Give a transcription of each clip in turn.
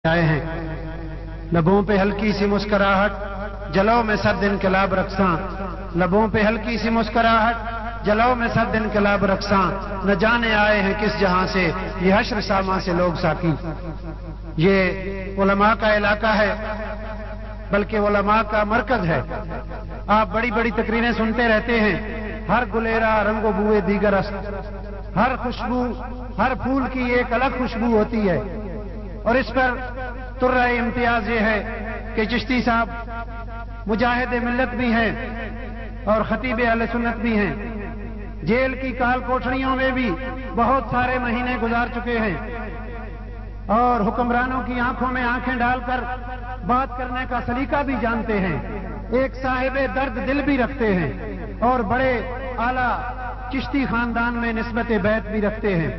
آئے ہیں، لبوں پہ ہلکی سی مسکراہٹ، جلوں میں سرد انقلاب رقصاں، لبوں پہ ہلکی سی مسکراہٹ، جلوں میں سرد انقلاب رقصاں، نہ جانے آئے ہیں کس جہاں سے یہ حشر ساما سے لوگ ساقی۔ یہ علماء کا علاقہ ہے، بلکہ علماء کا مرکز ہے۔ آپ بڑی بڑی تقریریں سنتے رہتے ہیں، ہر گلیرا رنگ و بوئے دیگر است، ہر خوشبو، ہر پھول کی ایک الگ خوشبو ہوتی ہے، اور اس پر ترہ امتیاز یہ ہے کہ چشتی صاحب مجاہد ملت بھی ہیں اور خطیب اہل سنت بھی ہیں۔ جیل کی کال کوٹڑیوں میں بھی بہت سارے مہینے گزار چکے ہیں، اور حکمرانوں کی آنکھوں میں آنکھیں ڈال کر بات کرنے کا سلیقہ بھی جانتے ہیں، ایک صاحب درد دل بھی رکھتے ہیں، اور بڑے اعلیٰ چشتی خاندان میں نسبت بیعت بھی رکھتے ہیں۔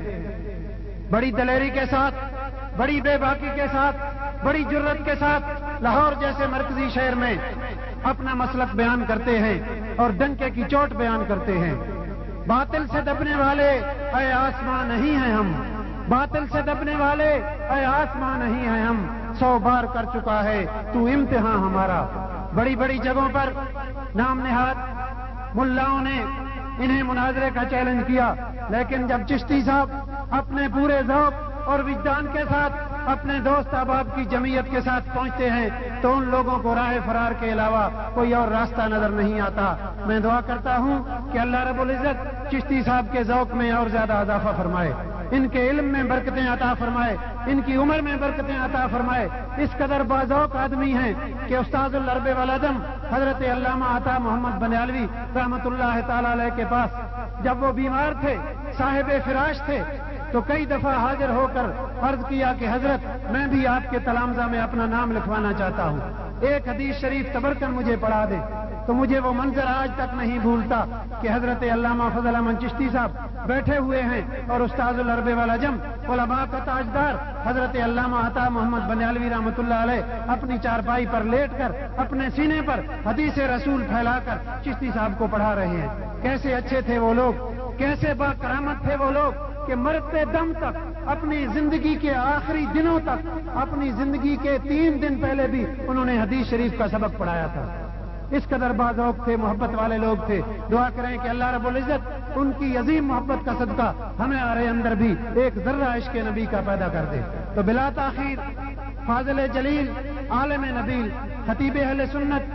بڑی دلیری کے ساتھ، بڑی بے باکی کے ساتھ، بڑی جرت کے ساتھ لاہور جیسے مرکزی شہر میں اپنا مسلک بیان کرتے ہیں اور ڈنکے کی چوٹ بیان کرتے ہیں۔ باطل سے دبنے والے اے آسمان نہیں ہیں ہم، باطل سے دبنے والے اے آسمان نہیں ہیں ہم، 100 بار کر چکا ہے تو امتحان ہمارا۔ بڑی بڑی جگہوں پر نام نہاد ملاؤں نے انہیں مناظرے کا چیلنج کیا، لیکن جب چشتی صاحب اپنے پورے ذوق اور وجدان کے ساتھ اپنے دوست احباب کی جمعیت کے ساتھ پہنچتے ہیں تو ان لوگوں کو راہ فرار کے علاوہ کوئی اور راستہ نظر نہیں آتا۔ میں دعا کرتا ہوں کہ اللہ رب العزت چشتی صاحب کے ذوق میں اور زیادہ اضافہ فرمائے، ان کے علم میں برکتیں عطا فرمائے، ان کی عمر میں برکتیں عطا فرمائے۔ اس قدر باذوق آدمی ہیں کہ استاذ العرب والعجم حضرت علامہ عطا محمد بنیالوی رحمۃ اللہ تعالی علیہ کے پاس جب وہ بیمار تھے، صاحب فراش تھے، تو کئی دفعہ حاضر ہو کر عرض کیا کہ حضرت میں بھی آپ کے تلامذہ میں اپنا نام لکھوانا چاہتا ہوں، ایک حدیث شریف تبرکن مجھے پڑھا دیں۔ تو مجھے وہ منظر آج تک نہیں بھولتا کہ حضرت علامہ فضل احمد چشتی صاحب بیٹھے ہوئے ہیں اور استاذ العرب والعجم علماء کا تاجدار حضرت علامہ عطا محمد بنیالوی رحمۃ اللہ علیہ اپنی چارپائی پر لیٹ کر اپنے سینے پر حدیث رسول پھیلا کر چشتی صاحب کو پڑھا رہے ہیں۔ کیسے اچھے تھے وہ لوگ، کیسے با کرامت تھے وہ لوگ کہ مرتے دم تک، اپنی زندگی کے آخری دنوں تک، اپنی زندگی کے 3 دن پہلے بھی انہوں نے حدیث شریف کا سبق پڑھایا تھا۔ اس قدر باذوق تھے، محبت والے لوگ تھے۔ دعا کریں کہ اللہ رب العزت ان کی عظیم محبت کا صدقہ ہمارے اندر بھی ایک ذرہ عشق نبی کا پیدا کر دے۔ تو بلا تاخیر فاضل جلیل، عالم نبیل، خطیب اہل سنت،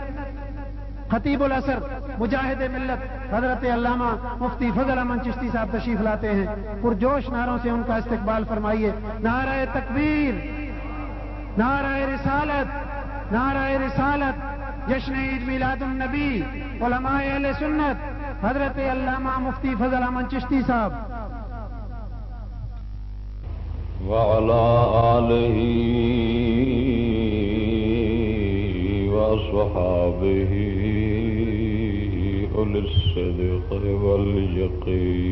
خطیب العصر، مجاہد ملت حضرت علامہ مفتی فضل احمد چشتی صاحب تشریف لاتے ہیں۔ پرجوش نعروں سے ان کا استقبال فرمائیے۔ نعرہ تکبیر، نعرہ رسالت، نعرہ رسالت، جشن عید میلاد النبی، علماء اہل سنت حضرت علامہ مفتی فضل احمد چشتی صاحب۔ وعلى آلہ وصحابہ أولي الصدق واليقين،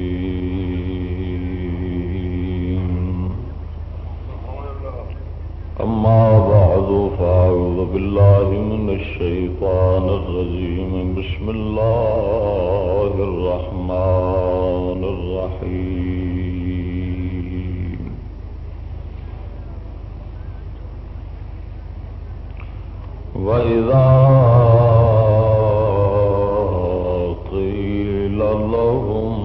أما بعد فأعوذ بالله من الشيطان الرجيم، بسم الله الرحمن الرحيم۔ وإذا قيل لهم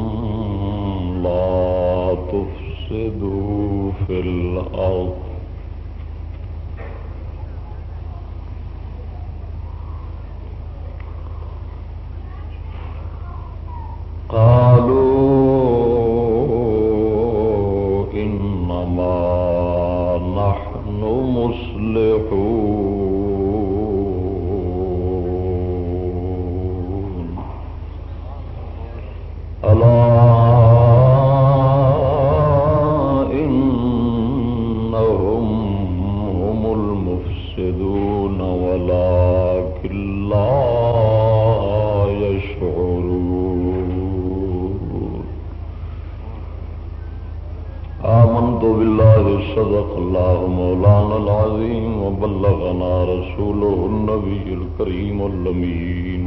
لا تفسدوا في الأرض قالوا إنما نحن مصلحون، صدق الله مولانا العظيم وبلغنا رسوله النبي الكريم الأمين۔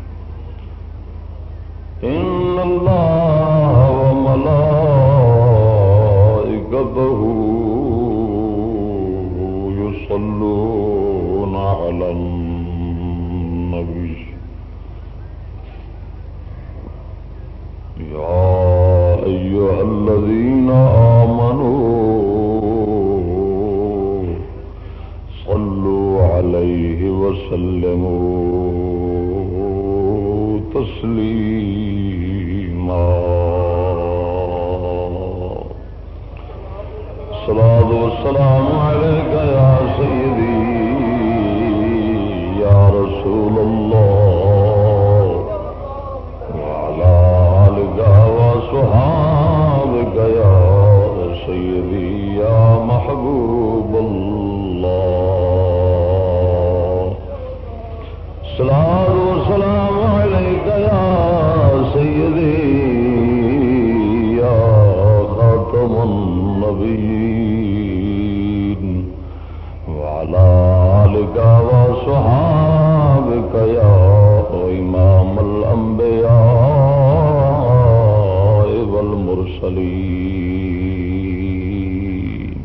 إن الله وملائكته يصلون على النبي يا أيها الذين آمنوا صلوا عليه وسلموا تسليما الصلاة والسلام عليك يا سيدي يا رسول الله وعلى آلك وصحابك يا سيدي يا محبوب الله الصلاة والسلام عليك يا سيدي يا خاتم النبيين وعلى آلك وصحابك يا إمام الأنبياء والمرسلين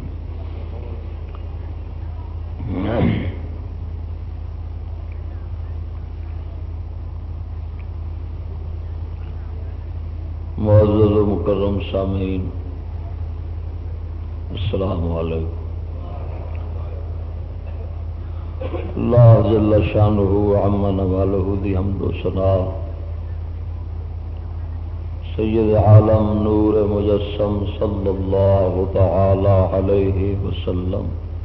معزز و مکرم سامعین السلام علیکم. اللہ جل شانہ عم نوالہ دی حمد و ثنا سید عالم نور مجسم صلی اللہ تعالی علیہ وسلم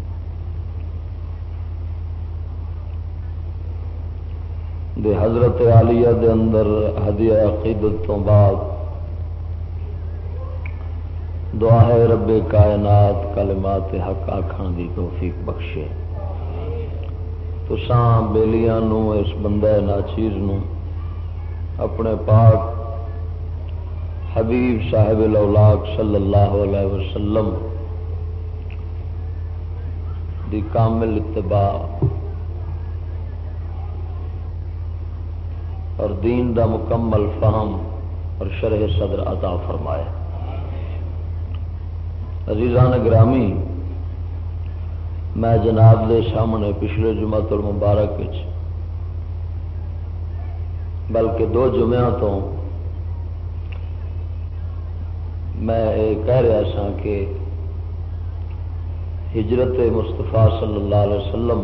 دے حضرت عالیہ دے اندر ہدیہ عقیدت تو بعد دعا ہے رب کائنات کلمات حق آکھن دی توفیق بخشے. تساں بیلیاں نو اس بندہ ناچیز نو اپنے پاک حبیب صاحب الاولاق صلی اللہ علیہ وسلم دی کامل اتباع اور دین دا مکمل فہم اور شرح صدر عطا فرمائے. عزیزان گرامی، میں جناب دے سامنے پچھلے جمعۃ المبارک بلکہ 2 جمعہ تو میں یہ کہہ رہا سا کہ ہجرت مصطفیٰ صلی اللہ علیہ وسلم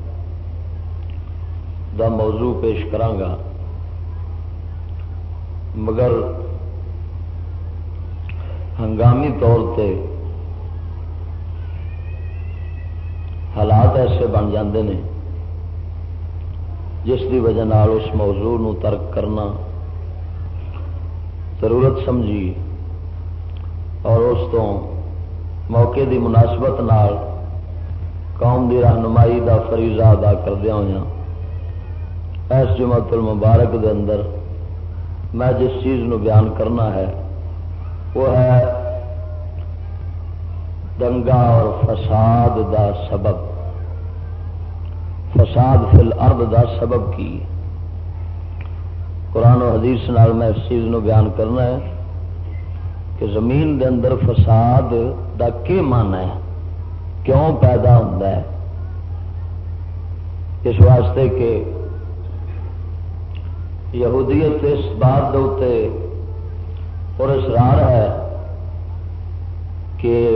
دا موضوع پیش کرانگا، مگر ہنگامی طور تے حالات ایسے بن جاندے نے جس دی وجہ نال اس موضوع نو ترک کرنا ضرورت سمجھی اور اس تو موقع دی مناسبت نال قوم دی رہنمائی دا فریضہ ادا کردیا ہویا اس جمعۃ المبارک دے اندر میں جس چیز نو بیان کرنا ہے وہ ہے دنگا اور فساد دا سبب، فساد فی الارض دا سبب کی. قرآن و حدیث نال میں اس چیز نو بیان کرنا ہے کہ زمین دے اندر فساد دا کی معنی ہے، کیوں پیدا ہوتا ہے. اس واسطے کہ یہودیت اس بات دے اوتے اور اصرار ہے کہ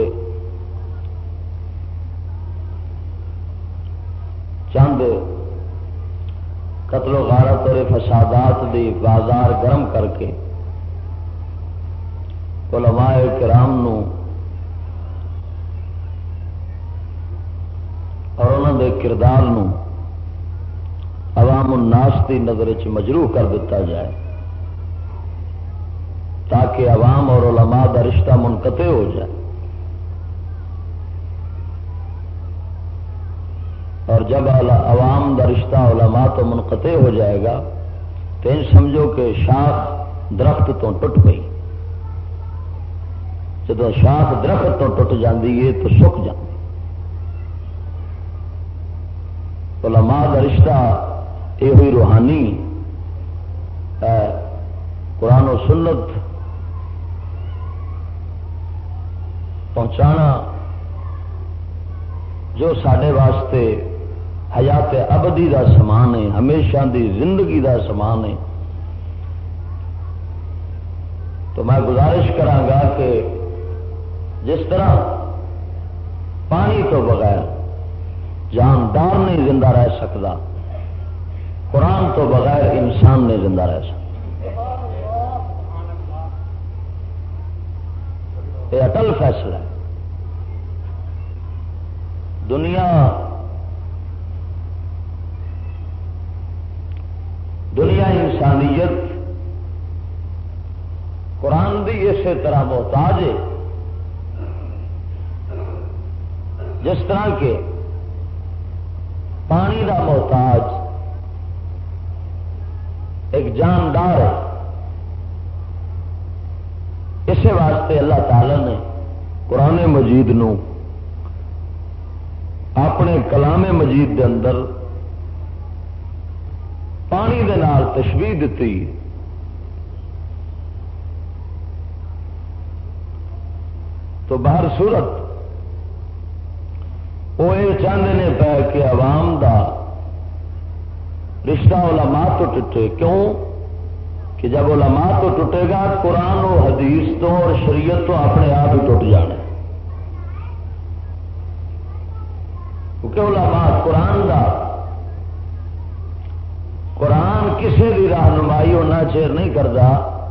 چند قتل و غارت اور فسادات دی بازار گرم کر کے علماء کرام نو اور انہوں دے کردار نو عوام الناس دی نظر چ مجروح کر دیتا جائے تاکہ عوام اور علماء دا رشتہ منقطع ہو جائے. اور جب عوام دا رشتہ علماء تو منقطع ہو جائے گا تو ان سمجھو کہ شاخ درخت تو ٹوٹ گئی. جب شاخ درخت تو ٹوٹ جاندی ہے تو سک جاتی. علماء دا رشتہ یہ ہوئی روحانی قرآن و سنت پہنچانا جو سارے واسطے حیات ابدی دا سامان ہے، ہمیشہ دی زندگی دا سامان ہے، تو میں گزارش کراں کہ جس طرح پانی تو بغیر جاندار نہیں زندہ رہ سکتا، قرآن تو بغیر انسان نہیں زندہ رہ سکتا۔ یہ اٹل فیصلہ ہے۔ دنیا انسانیت قرآن بھی اسی طرح محتاج ہے جس طرح کے پانی کا محتاج ایک جاندار ہے۔ اسی واسطے اللہ تعالی نے قرآن مجید نو اپنے کلام مجید دے اندر پانی دے نال تشبیہ دیتی۔ تو باہر صورت وہ یہ چاہتے ہیں پہ کہ عوام دا رشتہ علماء تو ٹوٹے، کیوں کہ جب علماء تو ٹوٹے گا قرآن و حدیث تو اور شریعت تو اپنے آپ ہی ٹوٹ جانا، کیونکہ علماء قرآن کسی بھی رہنمائی اُنہ چیر نہیں کرتا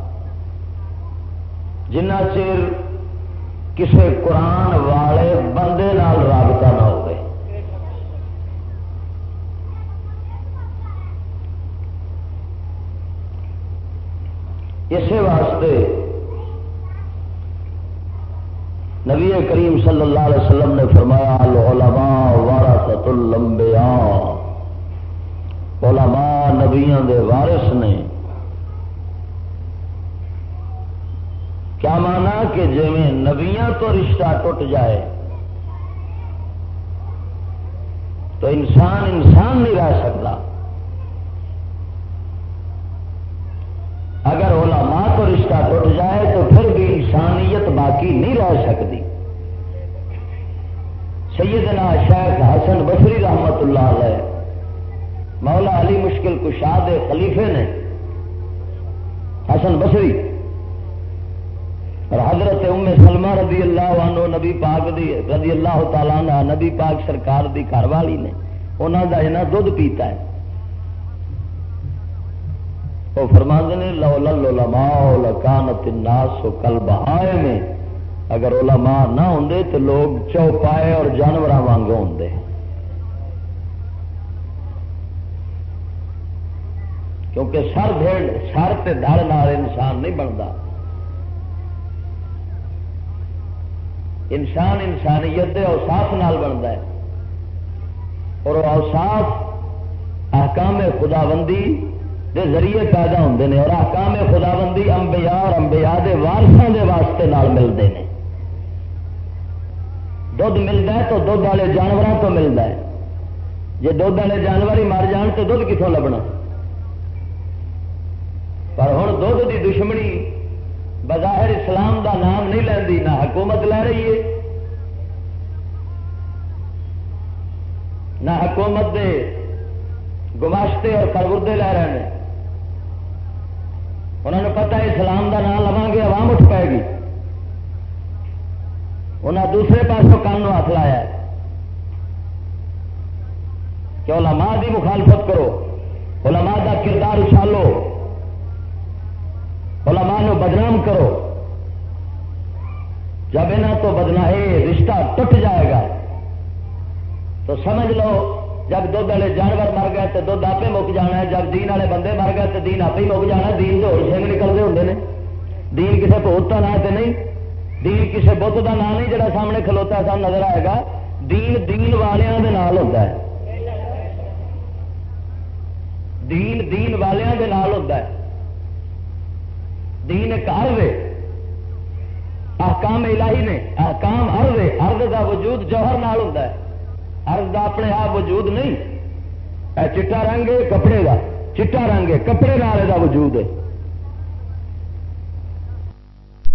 جنہ چیر کسی قرآن والے بندے نال رابطہ نہ ہو۔ اسی واسطے نبی کریم صلی اللہ علیہ وسلم نے فرمایا العلماء ورثۃ الانبیاء، علماء نبیوں دے وارث نے۔ کیا مانا کہ جویں نبیوں تو رشتہ ٹوٹ جائے تو انسان نہیں رہ سکتا، اگر علماء تو رشتہ ٹوٹ جائے تو پھر بھی انسانیت باقی نہیں رہ سکتی۔ سیدنا شیخ حسن بصری رحمت اللہ علیہ مولا علی مشکل کشا دے خلیفے نے حسن بصری اور حضرت ام سلمہ رضی اللہ عنہ نبی پاک دی رضی اللہ تعالیٰ عنہ نبی پاک سرکار دی گھر والی نے انہوں دا جنا دودھ پیتا ہے، وہ فرماندے نے لولا العلماء لکانت الناس کالبہائم، اگر علماء نہ ہوندے تو لوگ چوپائے اور جانوراں وانگو ہوندے۔ کیونکہ سر تے دھڑ نال انسان نہیں بنتا، انسان انسانیت دے اوصاف نال بنتا ہے، اور اوصاف احکام خداوندی دے ذریعے پیدا ہوندے نے، اور احکام خداوندی انبیاء اور انبیاء دے وارثاں دے واسطے نال ملتے ہیں۔ دودھ ملتا ہے تو دودھ والے جانوراں تو ملتا ہے، جے دودھ والے جانور ہی مر جان تو دودھ کتوں لبنا؟ پر ہن دودھ دی دشمنی بظاہر اسلام دا نام نہیں لیندی، نہ حکومت لے رہی ہے، نہ حکومت دے گماشتے اور پروردے لے رہے ہیں۔ انہوں نے پتا ہے اسلام دا نام لواں گے عوام اٹھ پائے گی، انہیں دوسرے پاسوں کان نو ہاتھ لایا ہے کہ علماء دی مخالفت کرو، علماء دا کردار اچھالو، علماء نو بدنام کرو۔ جب انہاں تو بدنائی رشتہ ٹوٹ جائے گا تو سمجھ لو جب دودھ والے جانور مر گئے تو دودھ آپ مک جانا ہے، جب دین والے بندے مر گئے تو دین آپ ہی مک جانا ہے۔ دین تو سنگ نکلتے ہوتے ہیں، دین کسی بہت کا نام تو نہیں، دین کسی بت کا نام نہیں جڑا سامنے کھلوتا ہے سامنے نظر آئے گا، دین والوں کے نال ہوتا ہے، دین والوں کے نال ہوتا ہے۔ دین ایک عرض ہے، احکام الہی نے، احکام عرض ہے، عرض کا وجود جوہر نال ہوتا ہے، عرض کا اپنے آپ وجود نہیں۔ اے چٹا رنگ ہے کپڑے کا، چٹا رنگ ہے کپڑے نال دا وجود ہے۔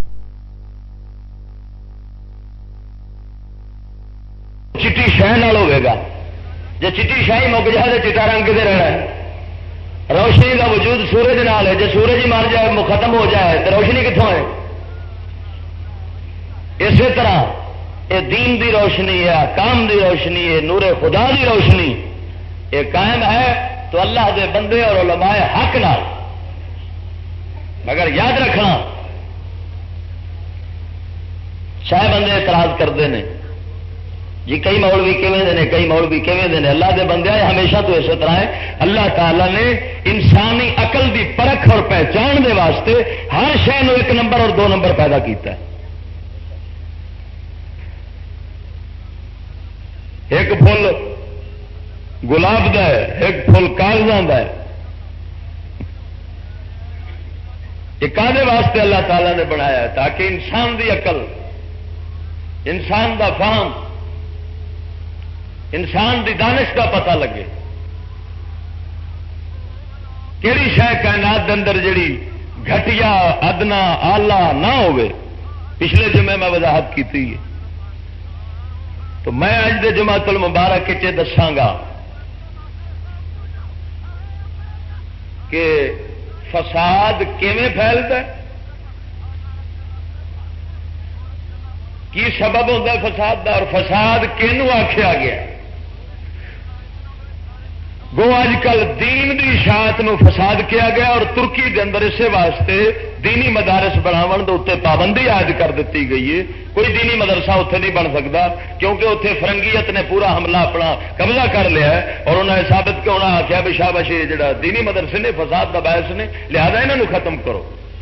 چٹی شہ نال ہوے ہوئے گا. جی چٹی شاہی مک جائے تو چٹا رنگ کدھر رہنا ہے؟ روشنی کا وجود سورج نال ہے. جی سورج ہی مر جائے ختم ہو جائے تو روشنی کتوں ہے؟ اسی طرح یہ دین دی روشنی ہے، احکام دی روشنی ہے، نور خدا دی روشنی یہ قائم ہے تو اللہ دے بندے اور علماء حق نال. مگر یاد رکھنا شاید بندے اعتراض کرتے ہیں جی کئی مولوی کیویں نے کئی مولوی کیویں نے. اللہ دے بندے ہمیشہ تو اسی طرح ہے. اللہ تعالی نے انسانی عقل دی پرکھ اور پہچان دے واسطے ہر شے نو 1 نمبر اور 2 نمبر پیدا کیتا ہے. ایک پھل گلاب دا ہے، ایک پھل کاغذاں دا ہے. یہ کادے واسطے اللہ تعالی نے بنایا ہے؟ تاکہ انسان دی عقل، انسان دا فہم، انسان دی دانش کا پتہ لگے. کیڑی شے کائنات دے اندر جڑی گھٹیا ادنا آلہ نہ ہوئے. پچھلے جمعے میں وضاحت کی تھی تو میں اج دے جمعۃ المبارک کے دساگا کہ فساد کیویں پھیلتا ہے، کی سبب ہوتا ہے فساد کا، اور فساد کینوں آخیا گیا. گو اج کل دین دی اشاعت نو فساد کیا گیا اور ترکی دے اندر اسے واسطے دینی مدارس بناون دے اوتے پابندی عائد کر دیتی گئی ہے. کوئی دینی مدرسہ اتنے نہیں بن سکتا کیونکہ اتنے فرنگیت نے پورا حملہ اپنا قبضہ کر لیا ہے اور انہوں نے ثابت کیا انہیں آخیا بھی شاباش یہ جڑا دینی مدرسے نے فساد کا باعث نے لہذا انہوں ختم کرو.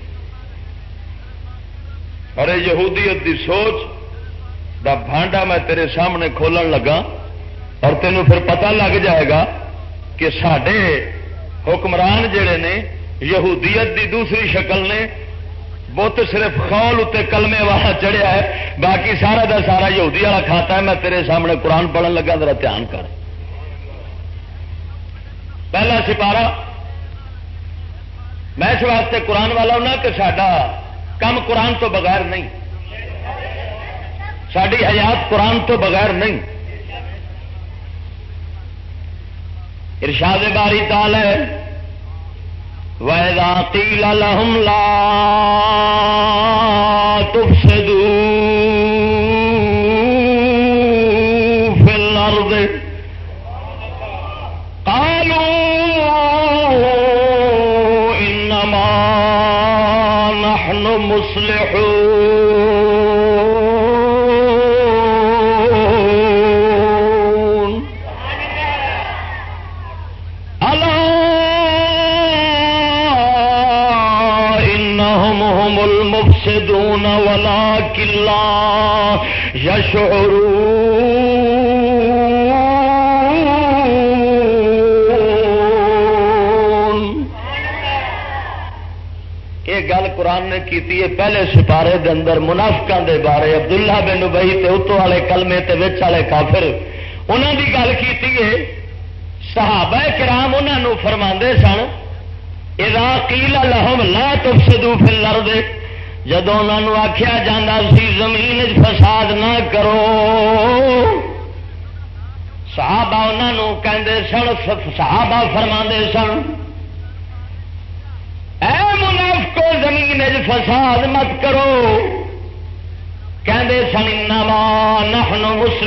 اور یہ یہودیت دی سوچ دا بھانڈا میں تیرے سامنے کھولن لگا اور تینوں پھر پتہ لگ جائے گا کہ ساڈے حکمران جڑے نے یہودیت دی دوسری شکل نے بت صرف خول اتنے کلمے والا چڑھیا ہے، باقی سارا دا سارا یہودی والا کھاتا ہے. میں تیرے سامنے قرآن پڑھن لگا ذرا دھیان کر. پہلا سپارہ میں اس واسطے قرآن والا ہونا کہ ساڈا کم قرآن تو بغیر نہیں، ساری حیات قرآن تو بغیر نہیں. ارشاد باری تعالی وَإِذَا قِيلَ لَهُمْ لَا تُفْسِدُوا فِي الْأَرْضِ قَالُوا إِنَّمَا نَحْنُ مُصْلِحُونَ المفسدون ولكن لا يشعرون. یہ گل قرآن نے کیتی ہے پہلے سپارے دے اندر منافقاں دے بارے. عبداللہ بن ابی تے اتوں والے کلمے تے وچ والے کافر انہاں دی گل کیتی ہے. صحابہ کرام انہاں نو فرماندے سن اذا قیل لهم لا تفسدوا فی الارض، جدوں انہوں آخیا جاتا سی زمین فساد نہ کرو، صحابہ انہوں کہندے سن، صحابہ فرماندے سن اے منافقو زمین فساد مت کرو. کہندے سن انما نحن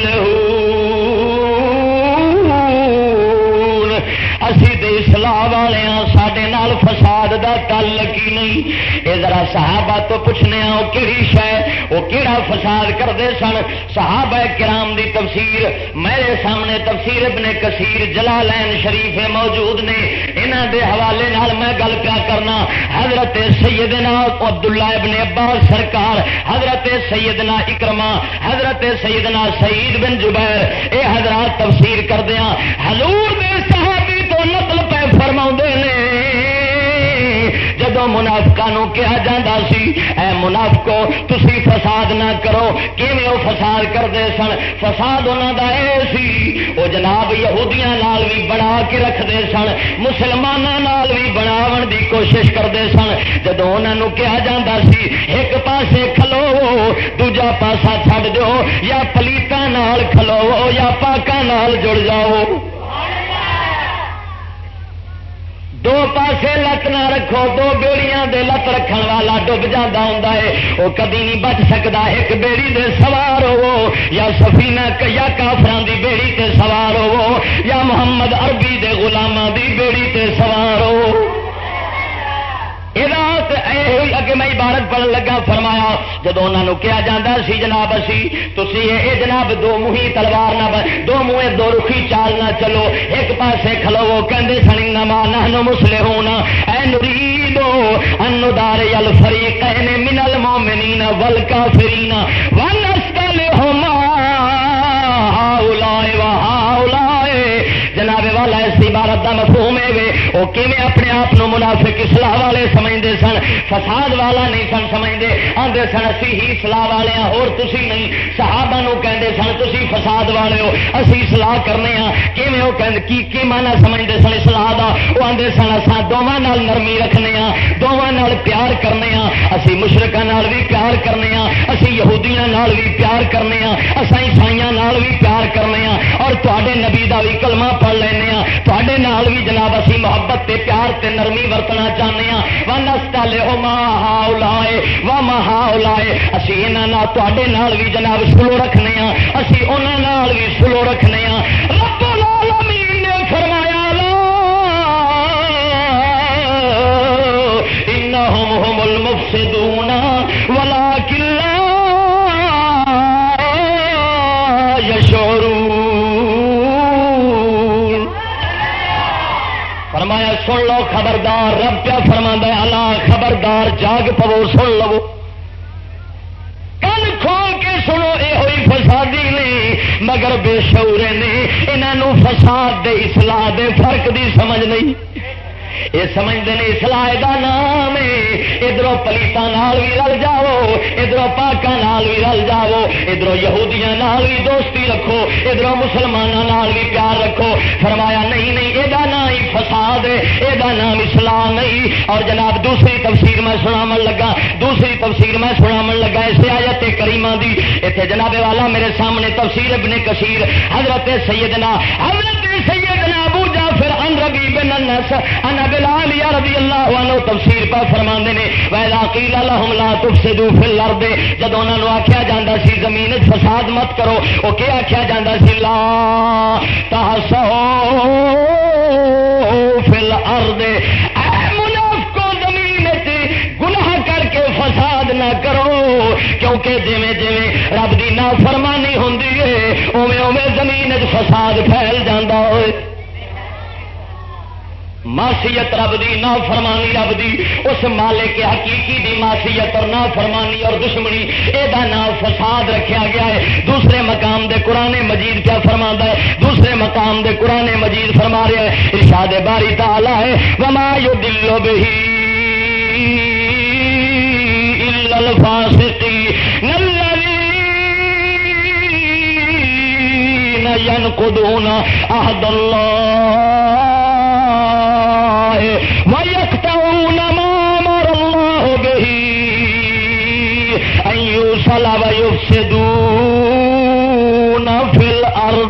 مصلحون، اسی دے اصلاح والے ہاں، ساڈے نال فساد دا تعلق ہی نہیں. یہ ذرا صحابہ تو پوچھنے وہ کہڑی شے وہ کہڑا فساد کرتے سن. صحابہ کرام دی تفسیر میرے سامنے تفسیر ابن کثیر جلالین شریف موجود نے، انہاں دے حوالے نال میں گل کیا کرنا. حضرت سیدنا عبداللہ ابن عباس سرکار، حضرت سیدنا اکرمہ، حضرت سیدنا سعید بن جبیر، اے حضرات تفسیر کردیاں حضور دے صحابی تو نقل پہ فرماؤندے نے جدو جدوں منافقاں کہا جاتا سی اے منافقو تسی فساد نہ کرو، کیویں وہ فساد کرتے سن؟ فساد انہاں دا اے سی وہ جناب یہودیاں نال بھی بنا کے رکھتے سن، مسلماناں نال بھی بناون دی کوشش کرتے سن۔ جدوں انہاں نوں کہا جاتا سی ایک پاسے کھلو دوجا پاسا چھڈ دیو، یا پلیتاں نال کھلو یا پاکاں نال جڑ جاؤ، دو پاسے لت نہ رکھو، دو بیڑیاں دے لت رکھن والا ڈب جاتا ہوں وہ کدی نہیں بچ سکتا۔ ایک بیڑی دے سوار ہو یا سفینہ یا کافران دی بیڑی تے سوار ہو یا محمد عربی دے غلاماں دی بیڑی تے سوار ہو۔ اگے میں عبارت پڑھن لگا فرمایا جدو انہوں نے کہا جاتا سی جناب اسی تسی اے جناب دو منہی تلوار نہ دو منہ دو رخی چال نہ چلو، ایک پاسے کھلو کہندے سن انما نحن مصلحون اے نريدو ان نداري الفريقين من المؤمنين والكافرين ونستلهما هؤلاء وهؤلاء۔ جناب والا اس عبارت کا مفہوم ہے وہ کیویں اپنے آپ منافق اصلاح والے سمجھتے سن، فساد والا نہیں سن سمجھتے، آتے سن اسی ہی اصلاح والے ہاں اور تسی نہیں۔ صحابہ نو کہندے سن تسی فساد والے ہو اسی اصلاح کرنے ہاں، کیویں وہ کہندے کی معنی سمجھتے سن اصلاح دا؟ وہ آتے سن اساں دوواں نال نرمی رکھنے ہاں، دوواں نال پیار کرنے ہاں، اسی مشرکاں نال بھی پیار کرنے ہاں، اسی یہودیاں نال بھی پیار کرنے ہاں، اساں عیسائیاں نال بھی پیار کرنے ہاں، اور تواڈے نبی دا بھی کلمہ پڑھ لینے ہاں، تواڈے نال بھی جناب اسی محبت تے پیار تے نرمی ورتنا چاہنے ہاں۔ وَنَسْتَلِهُمَا هَؤُلَاءِ وَمَا هَؤُلَاءِ، اسی انہاں نال تواڈے نال بھی جناب سلو رکھنے ہاں، اسی انہاں نال بھی سلو رکھنے ہاں۔ رب العالمین نے فرمایا لا انہم هم المفسدون ولکن لا یشعرون۔ فرمایا سن لو خبردار، رب کیا فرماندا ہے الا خبردار جاگ پو سن لو، کن کھول کے سنو، اے ہوئی فسادی نہیں مگر بے شعورے نے، انہاں فساد دے اصلاح دے فرق دی سمجھ نہیں، یہ سمجھتے ہیں اصلاح دا نام ہے، ادھر پلیتاں نال بھی رل جاؤ، ادھر پاکاں نال بھی رل جاؤ، ادھر یہودیاں نال بھی دوستی رکھو، ادھر مسلماناں نال بھی پیار رکھو۔ فرمایا نہیں نہیں، یہ نام ہی فساد ہے، یہ نام اصلاح نہیں۔ اور جناب دوسری تفسیر میں سناون لگا، دوسری تفسیر میں سناون لگا اس آیت کریمہ دی، اتنے جناب والا میرے سامنے تفسیر ابن کثیر حضرت سیدنا ابو جعفر عن ربیع بن انس ان بلال رضی اللہ عنہ تفسیر پر فرماندے نے وَإِذَا قِيلَ لَهُمْ لَا تُفْسِدُوا فِي الْأَرْضِ، جدوں انہاں نوں آکھیا جاندا سی زمین وچ فساد مت کرو، او کیا آکھیا جاندا سی لا تَحْسَوْا فِي الْأَرْضِ، اے منافقو زمین وچ گناہ کر کے فساد نہ کرو، کیونکہ جویں جویں رب دی نافرمانی ہوندی ہے اوویں اوویں زمین وچ فساد پھیل جاندا ہوئے۔ معصیت رب دی نافرمانی رب دی اس مالک حقیقی دی معصیت اور نافرمانی اور دشمنی ادا نام فساد رکھا گیا ہے۔ دوسرے مقام دے قرآن مجید کیا فرماتا ہے؟ دوسرے مقام دے قرآن مجید فرما رہا ہے ارشاد باری تعالی ہے وما یضل بہ الا الفاسقین الذین ینقضون عہد اللہ وَيَقْطَعُونَ مَا أَمَرَ اللَّهُ بِهِ أَن يُوصَلَ وَيُفْسِدُونَ فِي الْأَرْضِ۔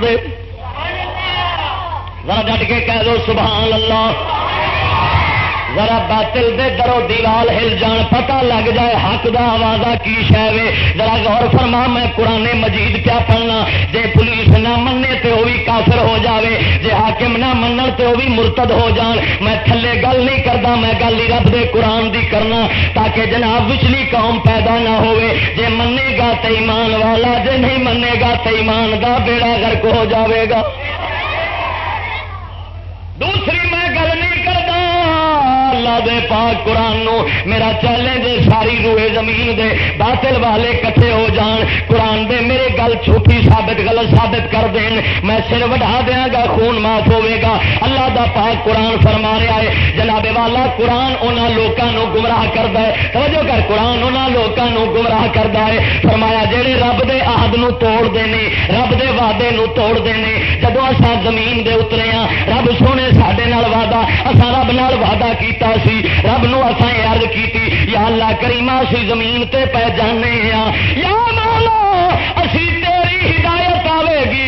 ذرا ڈٹ کے کہہ دو سبحان اللہ، ذرا باطل دے درو دیوال ہل جان پتہ لگ جائے حق دا آوازہ کی شے۔ ذرا غور فرما میں قرآن مجید کیا پڑھنا، جے پولیس نہ مننے تے وہ بھی کافر ہو جاوے، جے حاکم نہ منن تے وہ بھی مرتد ہو جان۔ میں تھلے گل نہیں کردا، میں گل ہی رب دے قرآن دی کرنا تاکہ جناب وچلی قوم پیدا نہ ہوئے۔ جے منے گا تے ایمان والا، جے نہیں منے گا تے ایمان دا بیڑا غرق ہو جاوے گا۔ دوسری میں گل نہیں کردا لا اللہ دے پاک قرآن نو میرا چیلنج ساری روئے زمین دے باطل والے کٹھے ہو جان قرآن دے میرے گل جھوٹی ثابت غلط ثابت کر دین میں سر وڑا دیاں گا خون معاف ہوے گا اللہ دا پاک قرآن فرما رہا ہے جناب والا قرآن انہاں لوکاں نو گمراہ کردا ہے توجہ کر قرآن انہاں لوکاں نو گمراہ کردا ہے فرمایا جڑے رب دے عہد نو توڑ دے نے رب دے وعدے نو توڑ دے نے جدوں اساں زمین دے اترے ہاں رب سونے ساڈے نال وعدہ اساں رب نال وعدہ کیتا سی رب نو اساں عرض کیتی یا اللہ کریمہ اسی زمین تے پہ جانے ہاں یا مولا اسی تیری ہدایت آوے گی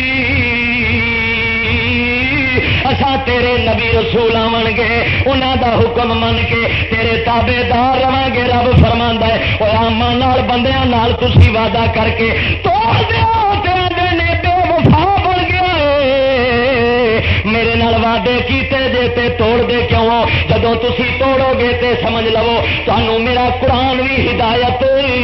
اساں تیرے نبی رسول آون گے انہاں دا حکم من کے تیرے تابع دار رواں گے رب فرماندا ہے او آماں نال بندیاں نال تسی وعدہ کر کے توڑ دیو تے آندے نے بے وفا بن گیا میرے نال وعدے کیتے جے تے توڑ دے کیوں جدوں تسی توڑو گے تے سمجھ لو تانوں میرا قرآن بھی ہدایت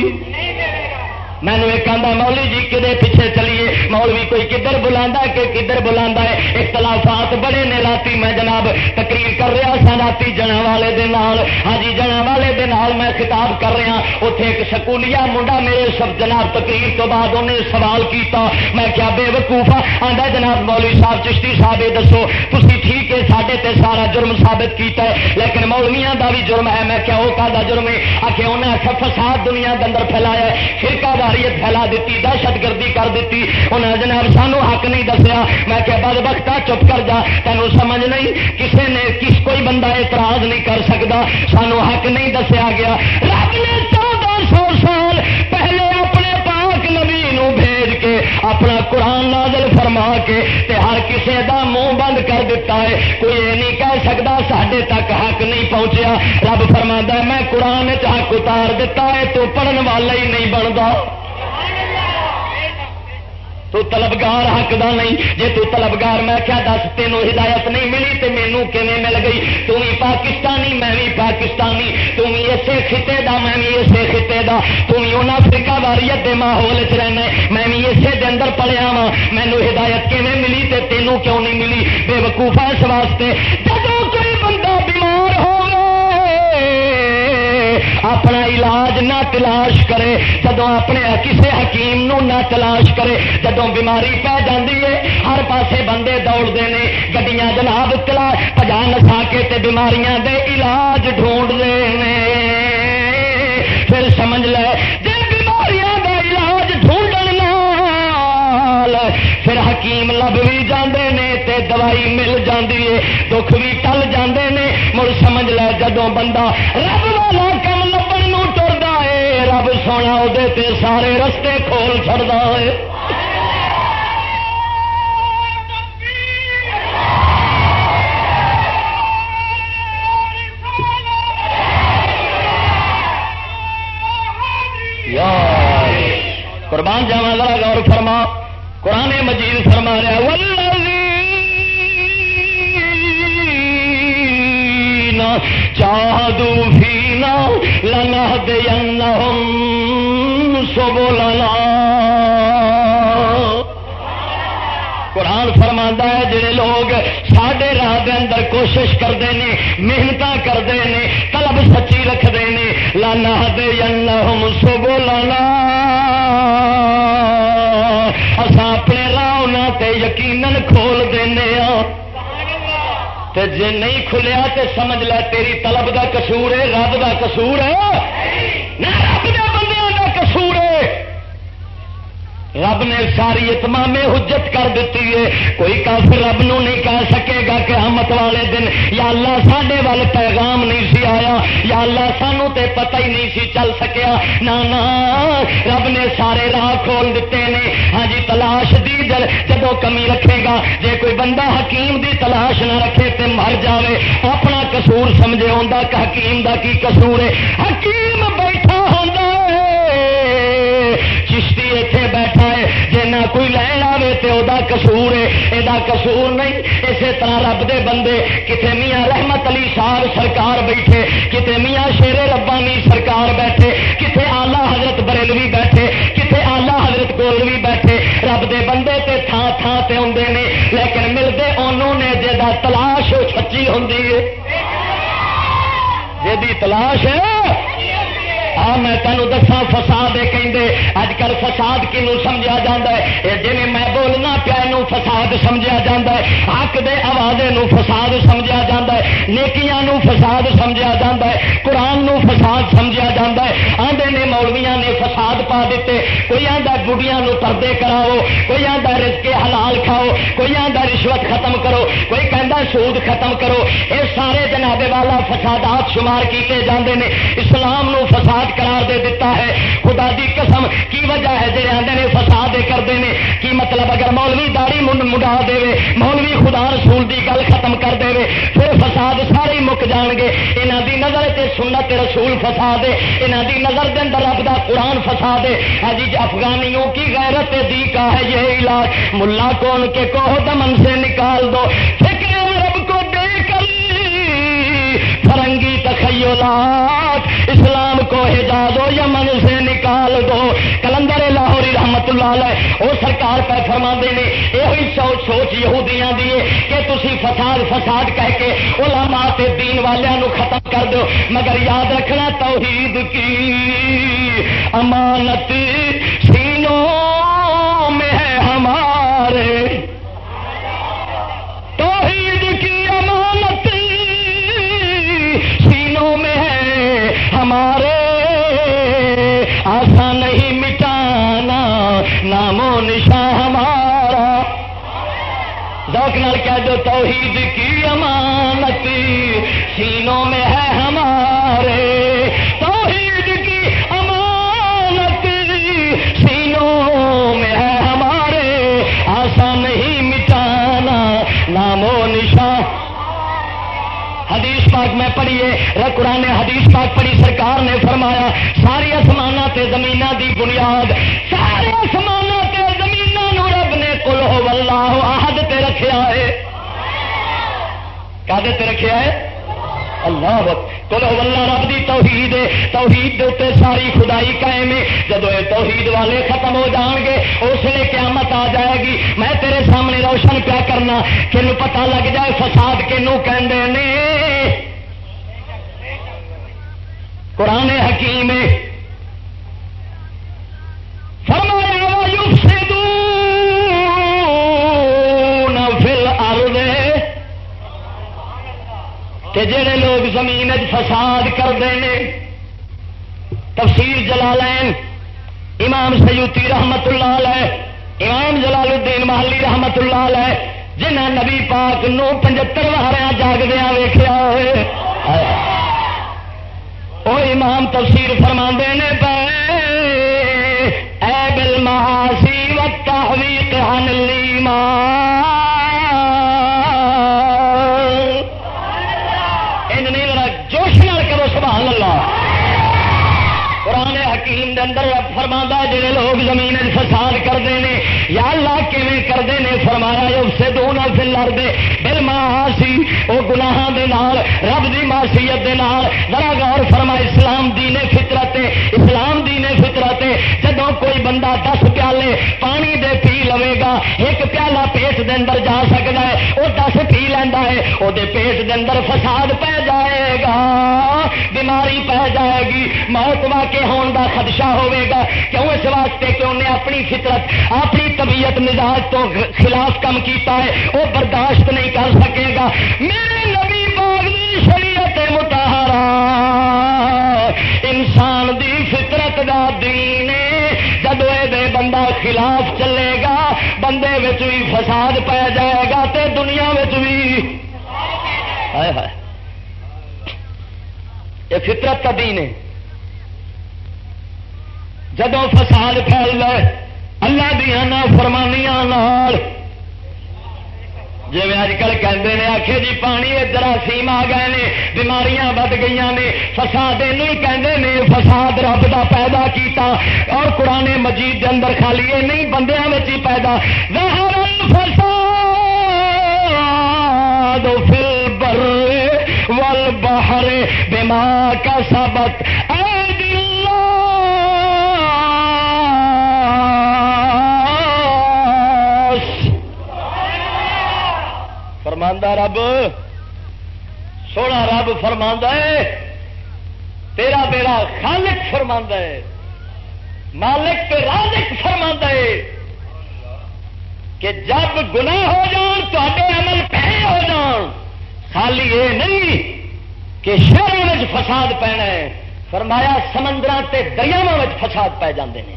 مینو ایک آدھا مولی جی کدے پیچھے چلیے مولوی کوئی کدھر بلا کہ کدھر بلا ہے اختلافات بڑے نے راتی میں جناب تقریر کر رہا سا راتی جنا والے دے نال ہاں جی جنا والے دے نال میں خطاب کر رہا اتنے ایک سکولیا منڈا میرے سب جناب تقریر تو بعد انہیں سوال کیتا میں کیا بے وقوفا آندا جناب مولوی صاحب چشتی صاحب یہ دسو تسی ٹھیک ہے ساڈے تے سارا جرم ثابت کیتا ہے لیکن مولویاں دا بھی جرم ہے میں کیا وہ کا جرم ہے آخر انہیں آخر فساد دنیا کے اندر پھیلایا ہے فرقہ پھیلا دیتی دہشت گردی کر دیتی انہیں جناب سانو حق نہیں دسیا میں کہ بدبختہ چپ کر جا تینوں سمجھ نہیں کسی نے کوئی بندہ اعتراض نہیں کر سکتا سانو حق نہیں دسیا گیا رب نے 1400 سال پہلے اپنے پاک نبی نو بھیج کے اپنا قرآن نازل فرما کے تے ہر کسی دا منہ بند کر دیتا ہے کوئی یہ نہیں کہہ سکتا ساڈے تک حق نہیں پہنچیا رب فرماتا ہے میں قرآن حق اتار دیتا ہے تو پڑھن والا ہی نہیں بنتا تو طلبگار حق دا نہیں جے تو طلبگار میں کیا دس تینوں ہدایت نہیں ملی تے مینوں کیویں مل گئی تو بھی پاکستانی میں بھی پاکستانی تو بھی اسے خطے دا میں بھی اسے خطے دا تو بھی انہاں فرقہ واریت دے ماحول وچ رہنا میں بھی اسے دے اندر پڑھیا وا مینوں ہدایت کیویں ملی تے تینوں کیوں نہیں ملی بے وقوفا اس واسطے جدوں کوئی بندہ بیمار ہوے اپنا علاج نہ تلاش کرے جدوں اپنے کسی حکیم نو نہ تلاش کرے جدوں بیماری پی جاندی ہے ہر پاسے بندے دوڑتے ہیں گڈیاں جناب پجا نسا کے تے بیماریاں دے علاج ڈھونڈتے ہیں پھر سمجھ لے جن بیماریاں دا علاج ڈھونڈن نال پھر حکیم لب بھی جاندے نے تے دوائی مل جاندی ہے دکھ بھی ٹل جاندے نے مڑ سمجھ لے جدوں بندہ رب والا کم لبن نو ٹردا ہے رب سونا اودے تے سارے رستے کھول چھڑدا ہے قربان جاواں ذرا غور فرما قرآن مجید فرما رہا والذین جاہدوا فینا لنہدینہم سبلنا قرآن فرماتا ہے جڑے لوگ ساڈے راہ دے اندر کوشش کرتے ہیں محنت کرتے ہیں طلب سچی رکھتے ہیں لنہدینہم سبلنا اساں اپنے راہ انہاں تے یقیناً کھول دینے ہاں تے جے نہیں کھلیا تے سمجھ لے تیری طلب دا قصور ہے رب دا قصور ہے نہ رب دے بندیاں دا قصور ہے رب نے ساری اتمام حجت کر دیتی ہے کوئی کافر رب نو نہیں کہہ سکے گا قیامت والے دن یا اللہ ساڈے وال پیغام نہیں سی آیا یا اللہ سانو تے پتہ ہی نہیں سی چل سکیا نا رب نے سارے راہ کھول دیتے ہیں ہاں جی تلاش دی جدو کمی رکھے گا جے کوئی بندہ حکیم دی تلاش نہ رکھے تے مر جاوے اپنا قصور سمجھے ہوندا کہ حکیم دا کی قصور ہے حکیم بیٹھا ہوندا ہے چشتی ایتھے بیٹھا ہے جے نہ کوئی لین آوے تے او دا قصور ہے اے دا قصور نہیں اسی طرح رب دے بندے کتے میاں رحمت علی صاحب سرکار بیٹھے کتے میاں شیر ربانی سرکار بیٹھے کتے آلہ حضرت بریلوی بیٹھے کتے آلہ حضرت گولوی بیٹھے رب دے بندے تے تھان تھان تے ہوندے نے لیکن ملتے انہوں نے جے دا تلاش سچی ہوندی ہے جی تلاش ہے ہاں میں تینوں دسا فساد کہندے اج کل فساد کنوں سمجھا جاتا ہے جی میں بولنا پیا فساد سمجھا جاتا ہے حق دے آوازے نو فساد سمجھا جاتا ہے نیکیاں نو فساد سمجھا جاتا ہے قرآن نو فساد سمجھا جاتا ہے آندے نے مولویاں نے فساد پا دیتے کوئی آندا بڑھیاں نو پردے کراؤ کوئی آندا رزق حلال کھاؤ کوئی آندا رشوت ختم کرو کوئی کہندا سود ختم کرو یہ سارے جناب والا فسادات شمار کیتے جاندے نے اسلام نو فساد قرار دے دیتا ہے خدا دی قسم کی وجہ ہے جڑے آندے نے فساد کرتے ہیں کی مطلب اگر مولوی داڑھی مڈا دے مولوی خدا رسول دی گل ختم کر دے پھر فساد سارے مک جان گے انہاں دی نظر تے سنت رسول فساد ہے انہاں دی نظر دے اندر رب دا قرآن فساد ہے حجی افغانیوں کی غیرت دی کا ہے یہ علاج ملا کون کے کو دمن سے نکال دو فکر عرب کو دے کر فرنگی تخیلات اسلام کو حجاز و یمن سے نکال دو کلندر لاہوری رحمت اللہ علیہ وہ سرکار پہ فرما دے نے یہ سوچ یہودیاں دی کہ تسی فساد کہہ کے علماء تے دین والیاں نو ختم کر دو مگر یاد رکھنا توحید کی امانت سینوں میں ہے ہمارے توحید کی امانت سینوں میں ہے ہمارے آسان نہیں مٹانا نام و نشان ہمارا ذوق نال کہہ دو توحید کی امانت سینوں میں ہے ہمارے توحید کی امانت سینوں میں ہے ہمارے آسان نہیں مٹانا نام و نشان حدیث پاک میں پڑھیے قرآن نے حدیث پاک پڑھی سرکار نے فرمایا ساری آسماناں تے زمیناں دی بنیاد سارے آسماناں تے زمیناں نو رب نے قل هو اللہ احد تے رکھیا ہے کدے تے رکھیا ہے اللہ قل هو اللہ رب دی توحید ہے توحید دے تے ساری خدائی قائم ہے جدوں یہ توحید والے ختم ہو جان گے اس لیے قیامت آ جائے گی میں تیرے سامنے روشن کیا کرنا کہ پتہ لگ جائے فساد کینوں کہندے نے قرآن حکیم فرمایا وَيُفْسِدُونَ فِي الْأَرْضِ کہ جڑے لوگ زمین فساد کرتے ہیں تفسیر جلالین امام سیوطی رحمت اللہ علیہ امام جلال الدین محلی رحمت اللہ علیہ جنہیں نبی پاک نو 75 واریا جاگدیا ویخیا ہوئے او امام تفسیر فرما نے پے اے بالمعاصی والتحویق عن الایمان ان نہیں ذرا جوش نال کرو سبحان اللہ قرآن حکیم دے اندر فرماندا جڑے لوگ زمین فساد کرتے ہیں یا اللہ کیویں کرتے ہیں فرمایا یفسدون فی الارض بالمعاصی او گناہاں دے نال رب دی معصیت دے نال ذرا غور فرما اسلام دین فطرت اسلام دین فطرت جدوں کوئی بندہ 10 پیالے پانی دے پی لوے گا ایک پیالہ پیٹ دے اندر جا سکتا ہے وہ 10 پی لیندا ہے وہ دے پیٹ دے اندر فساد پہ جائے گا بیماری پہ جائے گی موت واقع ہون دا خدشہ ہوئے گا کیوں اس واسطے کہ انہیں اپنی فطرت اپنی طبیعت مزاج تو خلاف کم کیتا ہے وہ برداشت نہیں کر سکے گا میرے نبی پاک دی شریعت مطہرہ انسان دی فطرت دا دین جب یہ بندہ خلاف چلے گا بندے وچ بھی فساد پہ جائے گا تے دنیا وچ بھی ہائے ہائے یہ فطرت کا دین ہے جدو فساد پھیل جائے اللہ دیا نافرمانیاں نال جی اج کل کہتے ہیں آخے جی پانی جراثیم آ گئے نے بیماریاں بد گئی نے فساد نہیں کہتے نے فساد رب دا پیدا کیتا اور قرآن مجید دے اندر خالی یہ نہیں بندیاں میں ہی پیدا ظہر الفساد فی البر والبحر بما کسبت ایدی فرماندا رب سونا رب فرماندا ہے تیرا بیڑا خالق فرماندا ہے، مالک تے رازق فرماندا ہے کہ جب گناہ ہو جان تے عمل پہلے ہو جان، خالی یہ نہیں کہ شہروں میں فساد پینا ہے، فرمایا سمندراں تے دریاواں میں فساد پی جاندے نے۔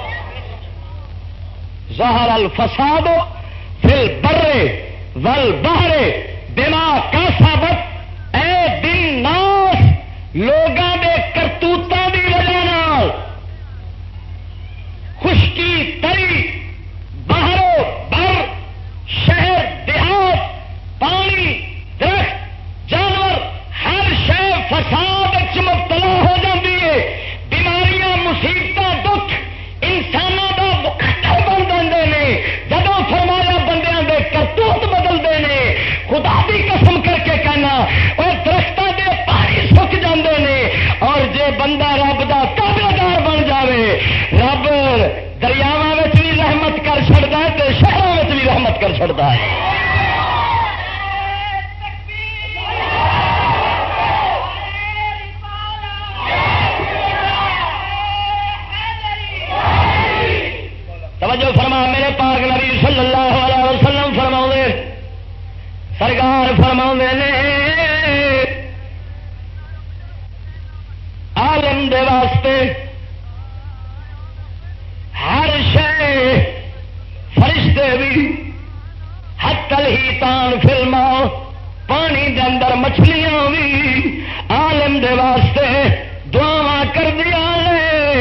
ظہر الفساد فی البر والبحر بما کسبت ایدی الناس، لوگاں دے کرتوتاں دی وجہ نال خشکی تری باہر و بر، شہر دیہات، پانی، درخت، جانور، ہر شے فساد مبتلا ہو جاتی ہے۔ بیماریاں، مصیبتاں، دکھ انسانوں کا مقدر بن جاتے ہیں۔ جب فرمایا بندیاں دے کرتوت بدلتے ہیں، خدا کی قسم کر کے کہنا اور درختوں کے پانی سک جاتے ہیں، اور جے بندہ رب کا تابعدار بن جائے، رب دریاواں میں بھی رحمت کر چڑتا ہے تو شہروں میں بھی رحمت کر چڑتا ہے۔ توجہ فرما، میرے پاک نبی صلی اللہ علیہ وسلم فرماؤ، سرکار فرماؤ نے عالم دے واسطے ہر شے، فرشتے بھی، حتی الحیتان فی الماء، پانی دے اندر مچھلیاں بھی عالم دے واسطے دعا کر دیا نے۔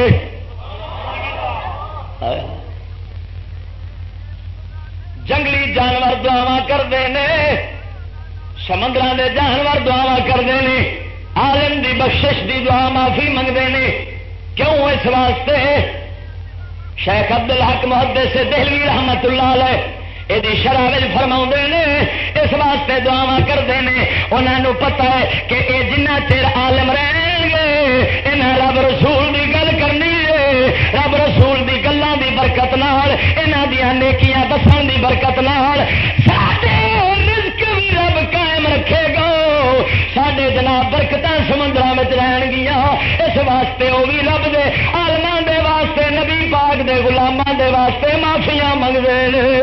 جنگلی جانور دعا کرتے ہیں، سمندر کے جانور دعا کرتے ہیں، عالم دی بخشش دی دعا معافی منگتے ہیں۔ کیوں؟ اس واسطے شیخ عبد الحق محدث دہلوی رحمت اللہ علیہ یہ شرح فرماؤں نے، اس واسطے دعا کرتے ہیں، انہوں پتا ہے کہ یہ جنہ چر عالم رہن گے انہیں رب رسول کی گل کرنی ہے، رب رسول کی گلوں کی برکت نال، انہاں دیاں نیکیاں دسن کی برکت نال ساڈے رزق بھی رب قائم رکھے گا، ساڈے جناب برکت سمندر میں رہن گیا۔ اس واسطے وہ بھی رب دے عالماں دے واسطے، نبی پاک دے غلاماں دے واسطے معافیاں منگتے ہیں،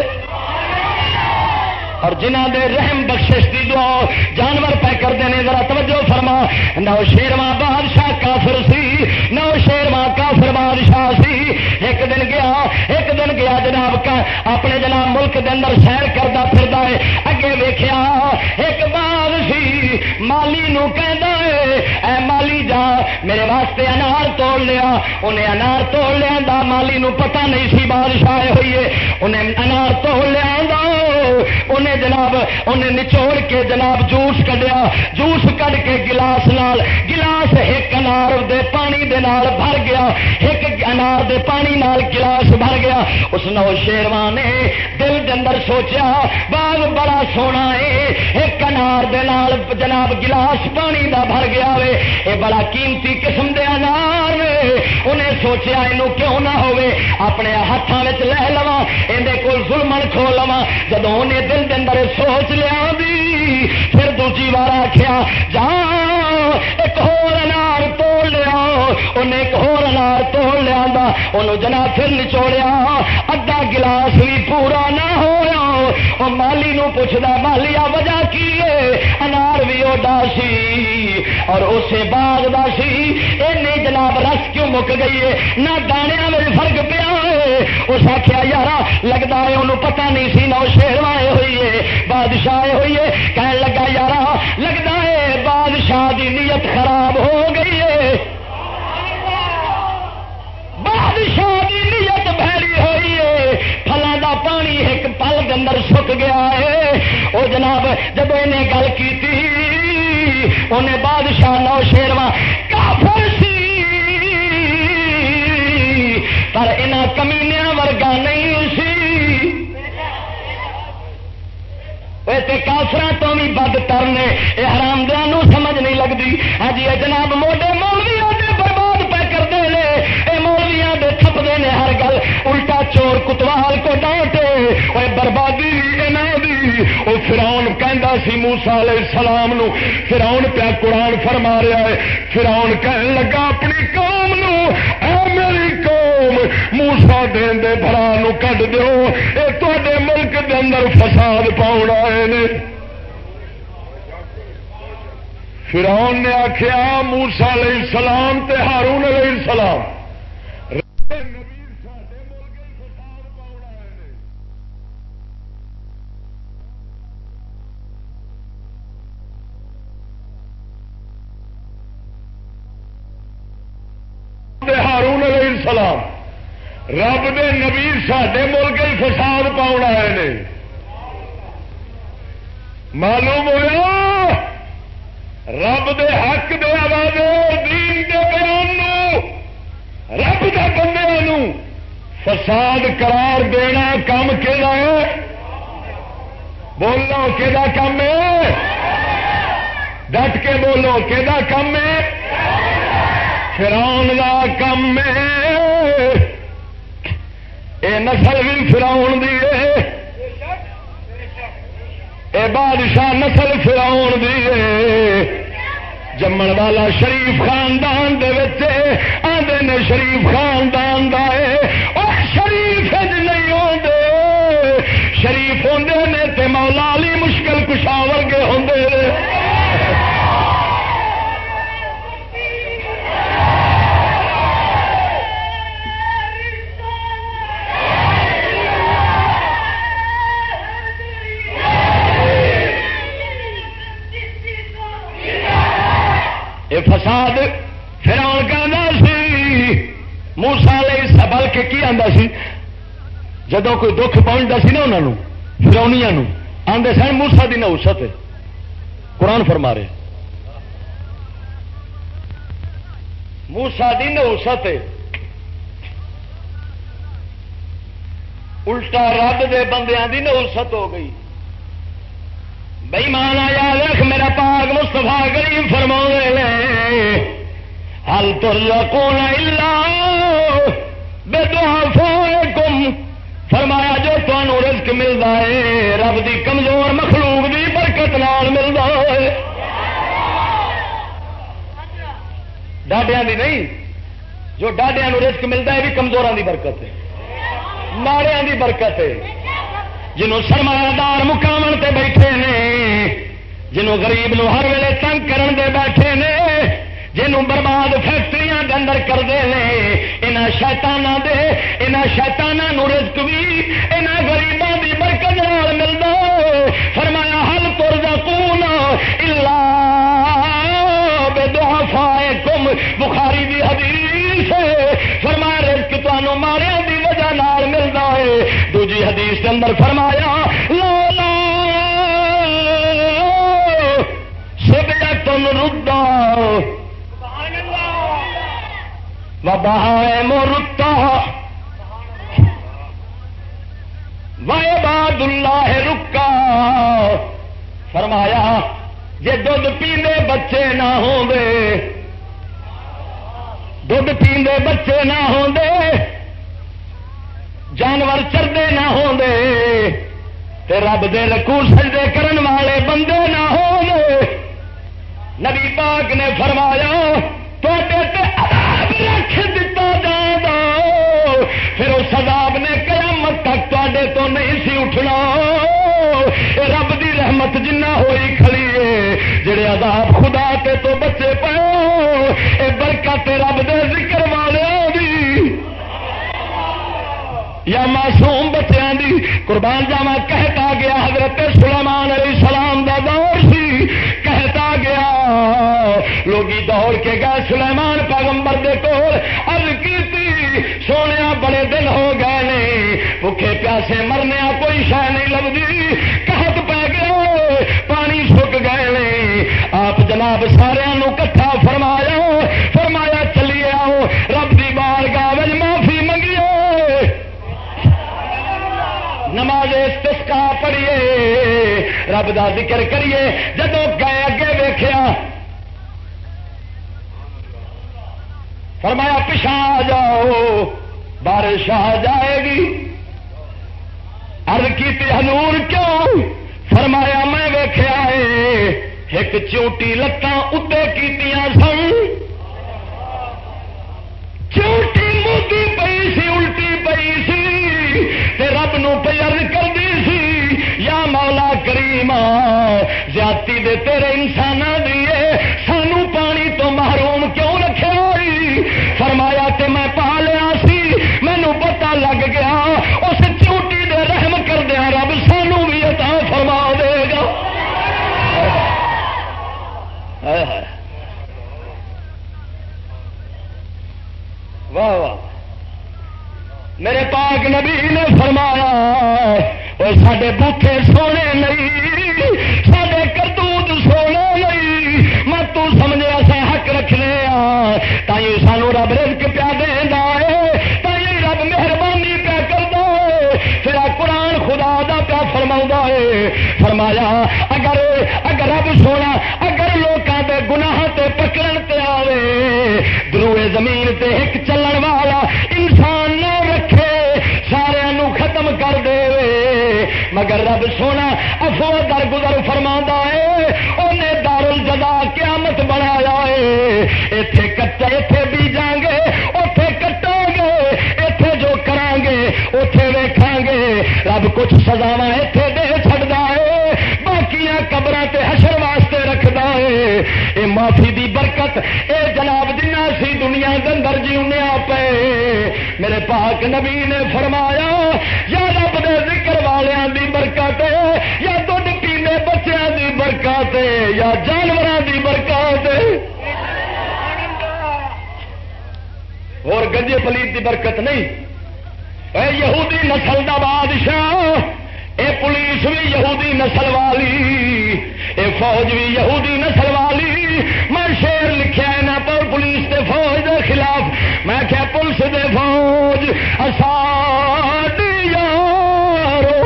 اور جنہ دے رحم بخشش دی دعا جانور پہ کرتے ہیں۔ ذرا توجہ فرما، نو شیرواں بادشاہ کافر سی، نو شیرواں کافر بادشاہ سی۔ ایک دن گیا جناب کا اپنے جناب ملک دے اندر سیر کرتا پھردا ہے، اگے ویکھیا ایک باغ سی، مالی نو کہندا ہے اے مالی جا میرے واسطے انار توڑ لیا۔ انہیں انار توڑ لیا، مالی نو پتہ نہیں سی بادشاہ ہوئی ہے، انہیں انار توڑ لیا، انہیں جناب انہیں نچوڑ کے جناب جوس کڈیا، جوس کڈ کے گلاس ایک انار دے پانی دے نال بھر گیا، ایک انار دے پانی نال گلاس بھر گیا۔ اس نو شیرواں نے دل دے اندر سوچیا باغ بڑا سونا ہے، ایک انار دے نال جناب گلاس پانی دا بھر گیا وے، یہ بڑا قیمتی قسم دے انار وے۔ انہیں سوچیا اینو کیوں نہ ہوئے اپنے ہاتھاں وچ لے لواں، اندے کول ظلمن کھو لواں۔ جدوں انہیں دل دے اندر سوچ لیا بھی، پھر دوجی بار آخیا جا ایک ہور انار توڑ لیا، انہیں ایک ہور انار توڑ لیا، انہوں جناب پھر نچوڑیا، ادھا گلاس بھی پورا نہ ہویا۔ اور مالی نو پوچھدا مالیا وجہ کی ہے؟ انار بھی اوڈا سی اور اسے باغ دا سی، اینے جناب رس کیوں مک گئی ہے، نہ دانیاں میں فرق پیا ہے۔ اس آخیا یارا لگتا ہے انہوں پتہ نہیں سی، نو شیرواں ہوئی ہے، بادشاہ ہوئی ہے، کہنے لگا یارا لگتا ہے بادشاہ دی نیت خراب ہو گئی ہے، بادشاہ دی نیت بھیڑی ہوئی ہے، پھلاں دا پانی ایک پل کے اندر سک گیا ہے۔ وہ جناب جب انہیں گل کی انہیں بادشاہ نو شیرواں کافر سی پر انہاں کمینیاں ورگا نہیں سی، کافراں تو بھی بدتر نے، یہ حرام دیاں سمجھ نہیں لگتی۔ ہاں جی جناب موڈے مولویاں دے برباد پہ کرتے ہیں، یہ مولویاں دے تھپتے ہیں ہر گل، الٹا چور کتوال کو ڈانٹے، وہ بربادی انہاں دی۔ وہ فرعون کہندا دسیا سی موسیٰ علیہ السلام نو، فرعون پیا قرآن فرما رہا ہے. فرعون کہنے لگا اپنی قوم نو، اے میری قوم موسیٰ دین دے بھرا نو کڈ دیو، اے تواڈے ملک دے اندر فساد پاؤن آئے نے. فرعون نے آخیا موسیٰ علیہ السلام تے ہارون علیہ السلام ہارون علیہ السلام رب دے نبی ساڈے ملک فساد پاؤن آئے نے. معلوم ہوا رب دے حق دے آوازے دین دے بیان نو رب دے بندے نو فساد قرار دینا کم کہڑا ہے؟ بولو کہڑا کم ہے؟ ڈٹ کے بولو کہڑا کم ہے؟ فرعون دا کم ہے. اے نسل بھی فرعون دی ہے، اے بادشاہ نسل فرعون دی ہے. جمن والا شریف خاندان دے وچ آندے نے شریف خاندان دا ہے، اور شریف نہیں ہوندے، شریف ہوندے نے تے مولا علی مشکل کشا ورگے ہوندے نے. فساد فرعون کہندا سی موسیٰ علیہ السلام کے کی آندا سی جدوں کوئی دکھ پہنچتا سی نا انہاں نوں فرعونیاں نوں آندے سن موسیٰ دی نحوست ہے. قرآن فرما رہے موسیٰ دی نحوست ہے، الٹا رب دے بندیاں دی نحوست ہو گئی. بے ایمان آیا رکھ میرا پاک مصطفیٰ کریم فرماؤں حل ترزقون الا بدعفائکم، فرمایا جو تمہیں رزق ملتا ہے رب دی کمزور مخلوق دی برکت نال ملتا ہے، ڈاڈیاں دی نہیں. جو ڈاڈیاں نو رزق ملتا ہے بھی کمزوراں دی برکت ہے، ماڑیاں دی برکت ہے. جنہوں سرمایہ دار مقام تے بیٹھے نے، جنہوں غریب نو ہر ویلے تنگ کرن دے بیٹھے نے، جنہوں برباد فیکٹریاں دے اندر کرتے ہیں، انہاں شیطاناں دے انہاں شیطاناں نو رزق بھی انہاں غریباں دی برکت نال ملدا ہے. فرمایا حل ترزقون الا بدعفائکم، بخاری دی حدیث ہے. فرمایا رزق تانوں ماریاں دی وجہ نال ملدا ہے. دوجی حدیث کے اندر فرمایا لا سبعۃ ردا وبہائم رتا وعباد اللہ رکا. فرمایا جے دودھ پیندے بچے نہ ہوندے، دودھ پیندے بچے نہ ہوندے، جانور چردے نہ ہوندے، تے رب دے رکوع سجدے کرن والے بندے نہ ہوندے. نبی پاک نے فرمایا تواڈے تے عذاب رکھ دتا جاندا، پھر اس عذاب نے قیامت تک تواڈے تو نہیں سی اٹھنا. اے رب دی رحمت جنہ ہوئی کھڑی ہے، جڑے عذاب خدا تے تو بچے پاؤ، اے برکت رب دے ذکر والیاں دی یا معصوم بچیاں دی. قربان جاواں کہتا گیا حضرت سلیمان علیہ السلام دا دور سی، کہتا گیا لوگی دوڑ کے گئے سلیمان پیغمبر دے کول، عرض کیتی سونیا بڑے دن ہو گئے نے، بھوکے پیاسے مرنے کوئی شے نہیں لبدی، قحط پی گئے، پانی سک گئے نے. آپ جناب سارے نو کٹھا فرمایا، فرمایا چلیے آؤ رب دی بارگاہ وچ معافی منگیے، نماز استسقا پڑھیے، رب دا ذکر کریے. جدو گئے اگے ویکھیا فرمایا پیچھا آ جاؤ بارش آ جائے گی. عرض کیتی حضور کیوں؟ فرمایا میں ویکھیا ایک چونٹی لتاں اتے کیتیاں سن، چونٹی موتی پئی سی، الٹی پئی سی، تے رب نو پیار کردی سی یا مولا کریم زیادتی دے تیرے انساناں دی سانو پانی تو محروم کیوں رکھیا ہوئی؟ فرمایا تے میں پا لیا سی، مینوں پتہ لگ گیا اس چونٹی دے رحم کردیا رب سانو بھی عطا فرما دے گا۔ واہ واہ، میرے پاک نبی نے فرمایا اور ساڈے بوٹے سونے نہیں، ساڈے کرتوت سونے نہیں، میں تو سمجھے اسا حق رکھنے تائیں سانو رب رزق پیا دیندا ہے، تائیں رب مہربانی پیا کردا ہے۔ پھر قرآن خدا دا پیا فرماؤں ہے، فرمایا اگر رب سونا اگر لوکاں دے گناہ تے پکڑن تے آوے، دروے زمین تے ایک چلن والا انسان نہ رکھے، سارے نو ختم کر دے، مگر رب سونا افو درگزر فرماؤں ہے، انہیں دار الجزا قیامت بنایا ہے، ایتھے کٹا ایتھے بیجاں گے اوتھے کٹاں گے، ایتھے جو کراں گے اوتھے ویکھاں گے، رب کچھ سزاواں ایتھے دے چھڑدا ہے، باقیاں قبراں تے حشر واسطے رکھدا ہے۔ اے معافی دی برکت اے جناب جنہ سی دنیا دے اندر جیونے پے، میرے پاک نبی نے فرمایا یا رب دے ذکر والیاں دی برکت یا دودھ پینے بچیاں دی برکت یا جانوراں دی برکت اور گنجے پلیت دی برکت نہیں۔ اے یہودی نسل دا بادشاہ، اے پولیس بھی یہودی نسل والی، اے فوج بھی یہودی نسل والی، میں شعر لکھیا ہے نا پر پولیس دے فوج دے خلاف، میں کیا پولیس دے فوج اساڈی یارو،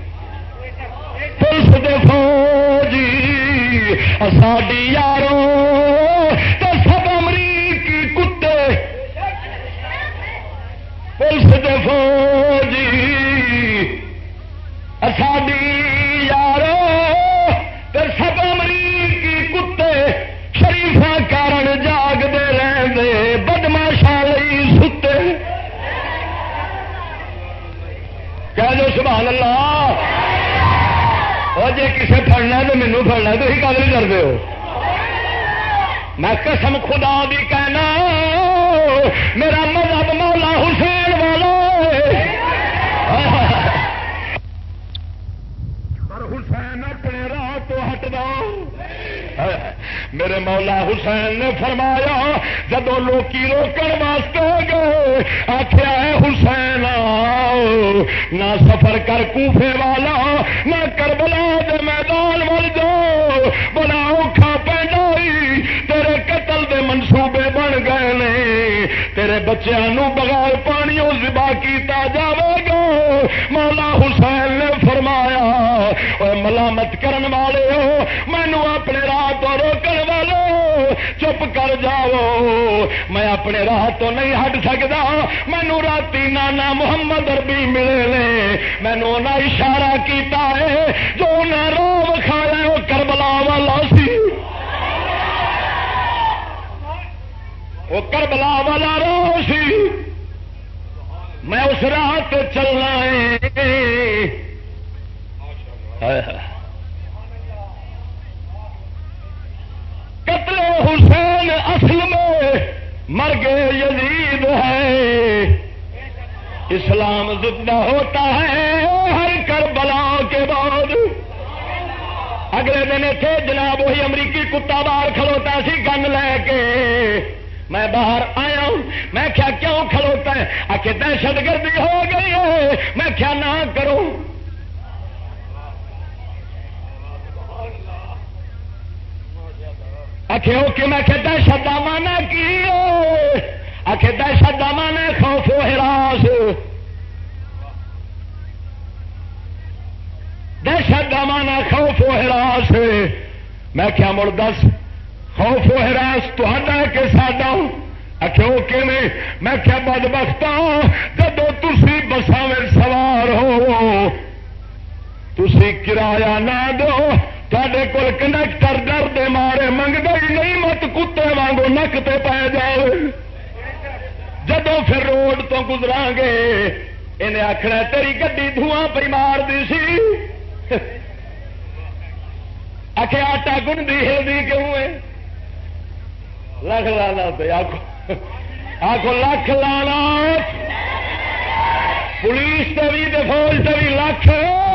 پولیس دے فوج اساڈی یارو تے سب امریکی کتے، پولیس دے فوج ساڈی یارو تے سب امریکی کتے، شریفاں کارن جاگدے رہندے بدماشاں لئی ستے، کہہ دو سبحان اللہ۔ اور جے کسے پھڑنا تو مینوں پھڑنا تو ہی قدر کردے ہو، میں قسم خدا دی کہنا میرا مذہب مولا حسین والا حسین اپنے راہ تو ہٹدا، میرے مولا حسین نے فرمایا جدو لوکی روکن واسطے گئے آخیا ہے حسین نہ سفر کر کوفے والا نہ کربلا دے میدان ول جاؤ، بڑا اوکھا پیندا تیرے قتل دے منصوبے بن گئے نے، تیرے بچیاں نو بغیر پانیوں ذبح کیتا جاوے گا۔ مولا حسین نے فرمایا اے ملامت کرن والے ہو، مینو اپنے راہ تو روکن والے چپ کر جاؤ، میں اپنے راہ تو نہیں ہٹ سکتا، مینو راتی نانا محمد عربی ملے نے، مینو نہ اشارہ کیتا ہے جو نہ رو کھایا وہ کربلا والا سی، وہ کربلا والا رو سی، میں اس راہ تو چلنا ہے۔ قتل حسین اصل میں مرگ یزید ہے، اسلام زندہ ہوتا ہے ہر کربلا کے بعد۔ اگلے دن تھے جناب وہی امریکی کتا باہر کھلوتا سی گن لے کے، میں باہر آیا ہوں، میں کیا کیوں کھلوتا ہے؟ آخر دہشت گردی ہو گئی ہے، میں کیا نہ کروں؟ آخر اوکے، میں کہ دہشت کا مانا کی؟ آخر دہشت کا مانا خوف و ہراس، دہشت کا مانا خوف و ہراس۔ میں کیا مڑ دس خوف و ہراس تو کہ ساڈا؟ آخو کہ میں کیا بدبخت ہوں جدو تسی بساں میں سوار ہو، تسی کرایہ نہ دو تے کول کنڈکٹر ڈر دے مارے منگتا ہی نہیں مت کتے وانگو نک تے پی جاؤ جدو پھر روڈ تو گزرا گے انہیں آخنا تیری گڈی دھواں پی مار دی سی آخے آٹا گنڈی ہلدی کیوں ہے لکھ لانا پہ آخو لکھ لانا پولیس سے بھی فوج سے بھی لکھ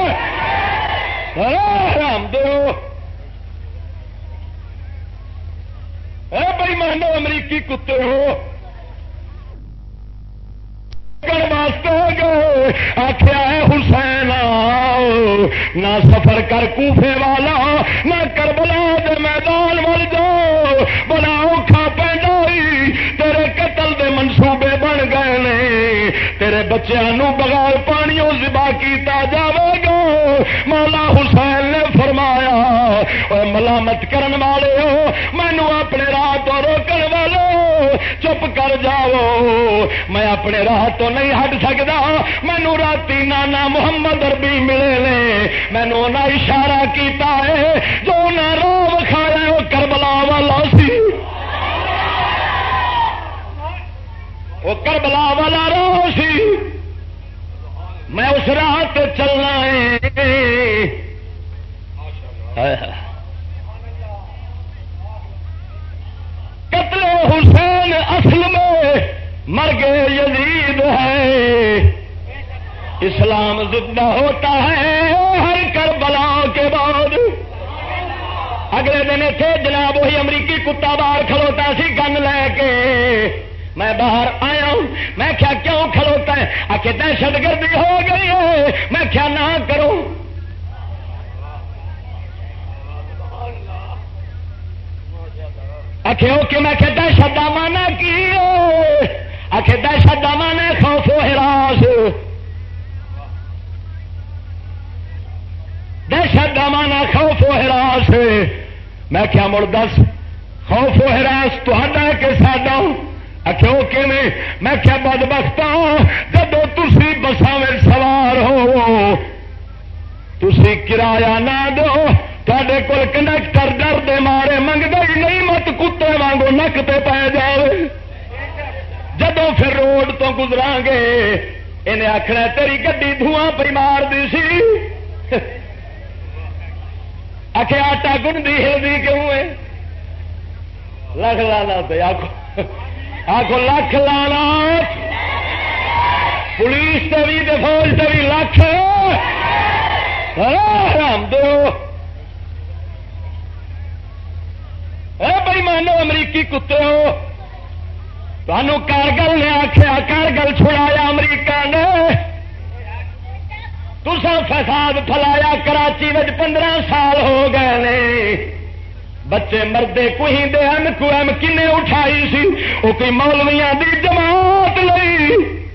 آرام دو بھائی مانو امریکی کتے ہو واسطے گئے آخیا ہے حسین نہ سفر کر کوفے والا نہ کربلا دے میدان ول جاؤ بڑا اوکھا پیندا تیرے قتل دے منصوبے بن گئے نے تیرے بچیاں بغیر پانیوں ذبح کیتا جاوے گا مولا حسین نے فرمایا اے ملامت کرن والے ہو مینو اپنے راہ تو روکن والے چپ کر جاؤ میں اپنے راہ تو نہیں ہٹ سکتا مینو راتی نانا محمد عربی ملے نے مینو نہ اشارہ کیتا ہے جو نہ راہ وکھایا وہ کربلا والا سی وہ کربلا والا راہ سی میں اس راہ تے چلنا ہے قتل حسین اصل میں مرگ یزید ہے اسلام زندہ ہوتا ہے ہر کربلا کے بعد اگلے دن تھے جناب وہی امریکی کتا باہر کھلوتا سی گن لے کے میں باہر آیا ہوں میں کیا کیوں کھلوتا ہے آخر دہشت گردی ہو گئی ہے میں کیا نہ کروں اوکے میں کہ دہشت کا مانا کی آخر دہشت کا مانا خوف و ہراس دہشت کا مانا خوف و ہراس میں کیا مڑ دس خوف و ہراس تہاڈا کہ ساڈا آخو کہ میں کیا بدبخت ہوں جب تسی بساں میں سوار ہو تسی کرایہ نہ دو تے کول کنڈکٹر ڈر دے مارے منگتا ہی نہیں مت کتے وانگو نک تے پی جاؤ جدو پھر روڈ تو گزرا گے انہیں آخنا تیری گڈی دھواں پی مار دی سی آخے آٹا گنڈی ہلدی کیوں ہے لکھ لانا پہ آخو لکھ لانا پولیس سے بھی فوج سے بھی لکھ آرام دو بھائی مانو امریکی کتے ہو تمہوں کارگل نے آخیا کارگل چھڑایا امریکہ نے تسا فساد پھیلایا کراچی میں 15 سال ہو گئے نے بچے مردے کوئی دے ایم کنے اٹھائی سی وہ کوئی مولویاں دی جماعت لئی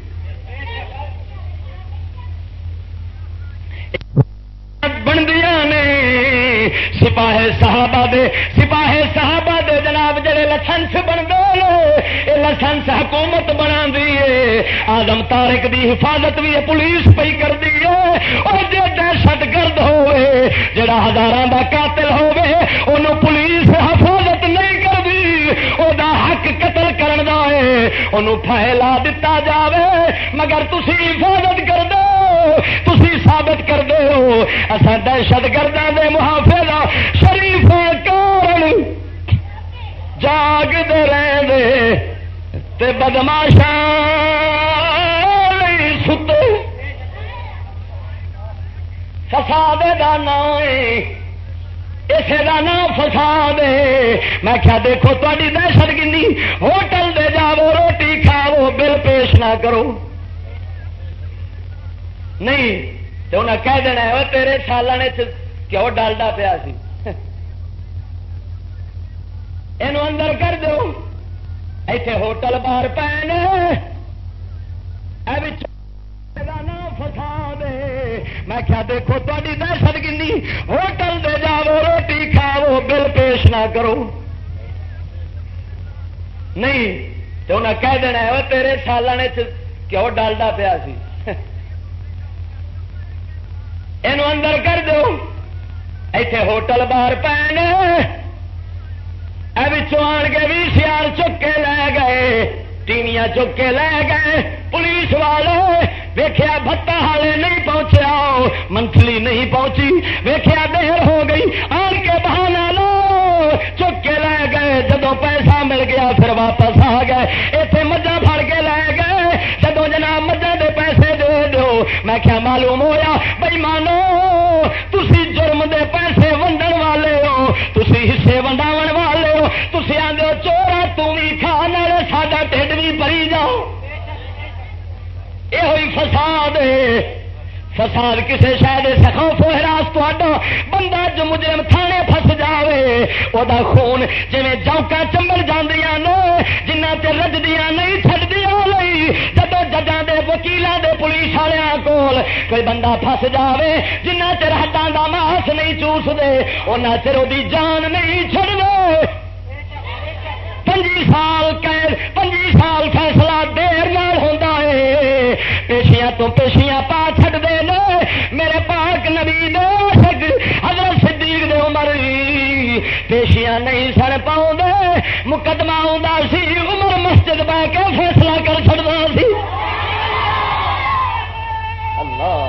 بندیاں نے سپاہ صحابہ دے جناب جڑے لائسنس بنتے یہ لائسنس حکومت بنا دی آدم طارق دی حفاظت بھی پولیس پی کر دی ہے اور جی دہشت گرد ہوئے جڑا ہزاراں دا قاتل ہوئے انہوں پولیس حفاظت نہیں کر دی او دا حق قتل کرن دا ہے انہوں پھیلا دتا جاوے مگر تسی حفاظت کر دو تسی ثابت کر دو اساں دہشت گرداں دے محافظ شریف کارن جاگدے رہندے تے بدماشاں ستے فساد دا نام اسے دا نام فساد ہے میں کیا دیکھو تہاڈی دہشت گردی ہوٹل دے جاؤ روٹی کھاؤ بل پیش نہ کرو نہیں تو انہیں کہہ دینا ہے تیرے سالنے کیوں ڈالڈا پیا سی یہ اندر کر دو ایتھے ہوٹل باہر پے نام فساد میں کیا دیکھو تاری دہشت گردی ہوٹل دے جاؤ روٹی کھاؤ بل پیش نہ کرو نہیں تو انہیں کہہ دینا ہے تیرے سالنے کیوں ڈالڈا پیا سی یہ اندر کر دو. ایتھے ہوٹل باہر پے آن کے بھی سیار چک کے لے گئے, ٹینیاں چک کے لے گئے. پولیس والے ویکھیا بھٹا ہالے نہیں پہنچیا, منتھلی نہیں پہنچی, ویکھیا دیر ہو گئی, آن کے بہانا لو چک کے لے گئے. جدو پیسہ مل گیا پھر واپس آ گئے. اتنے مجھا پھڑ کے لے گئے. جدو جناب مجھا دے پیسے دے دو, میں کیا معلوم ہویا بھائی مانو تسی جرم دے پیسے ونڈن والے ہو, تسی حصے ونڈاون والے ہو, تسی آندے ہو چورا تم بھی کھا نالے ساڈا ٹھڈ بھی بھری جاؤ. یہ ہوئی فساد. فساد کسی شاید خوف و ہراس تو اڈا بندہ جو مجرم تھانے پھس جاوے وہ خون جی جوکا چمبڑ جاندیاں نے جنہ تے رجدیاں نہیں چھڈدیاں نہیں. جدو ججاں دے وکیلاں دے پولیس والوں کول کوئی بندہ پھس جاوے جنہ چر ہڈاں دا ماس نہیں چوس دے انہاں چر دی جان نہیں چھڈدے. 25 سال قید 25 سال فیصلہ دیر نال ہوندا ہے. پیشیاں تو پیشیاں پا چھڈ دے نے میرے پاک نبی دے عاشق حضرت صدیق دے عمر پیشیاں نہیں سن پاؤں دے. مقدمہ ہوندا سی عمر مسجد بہ کے فیصلہ کر چھڈدا سی. اللہ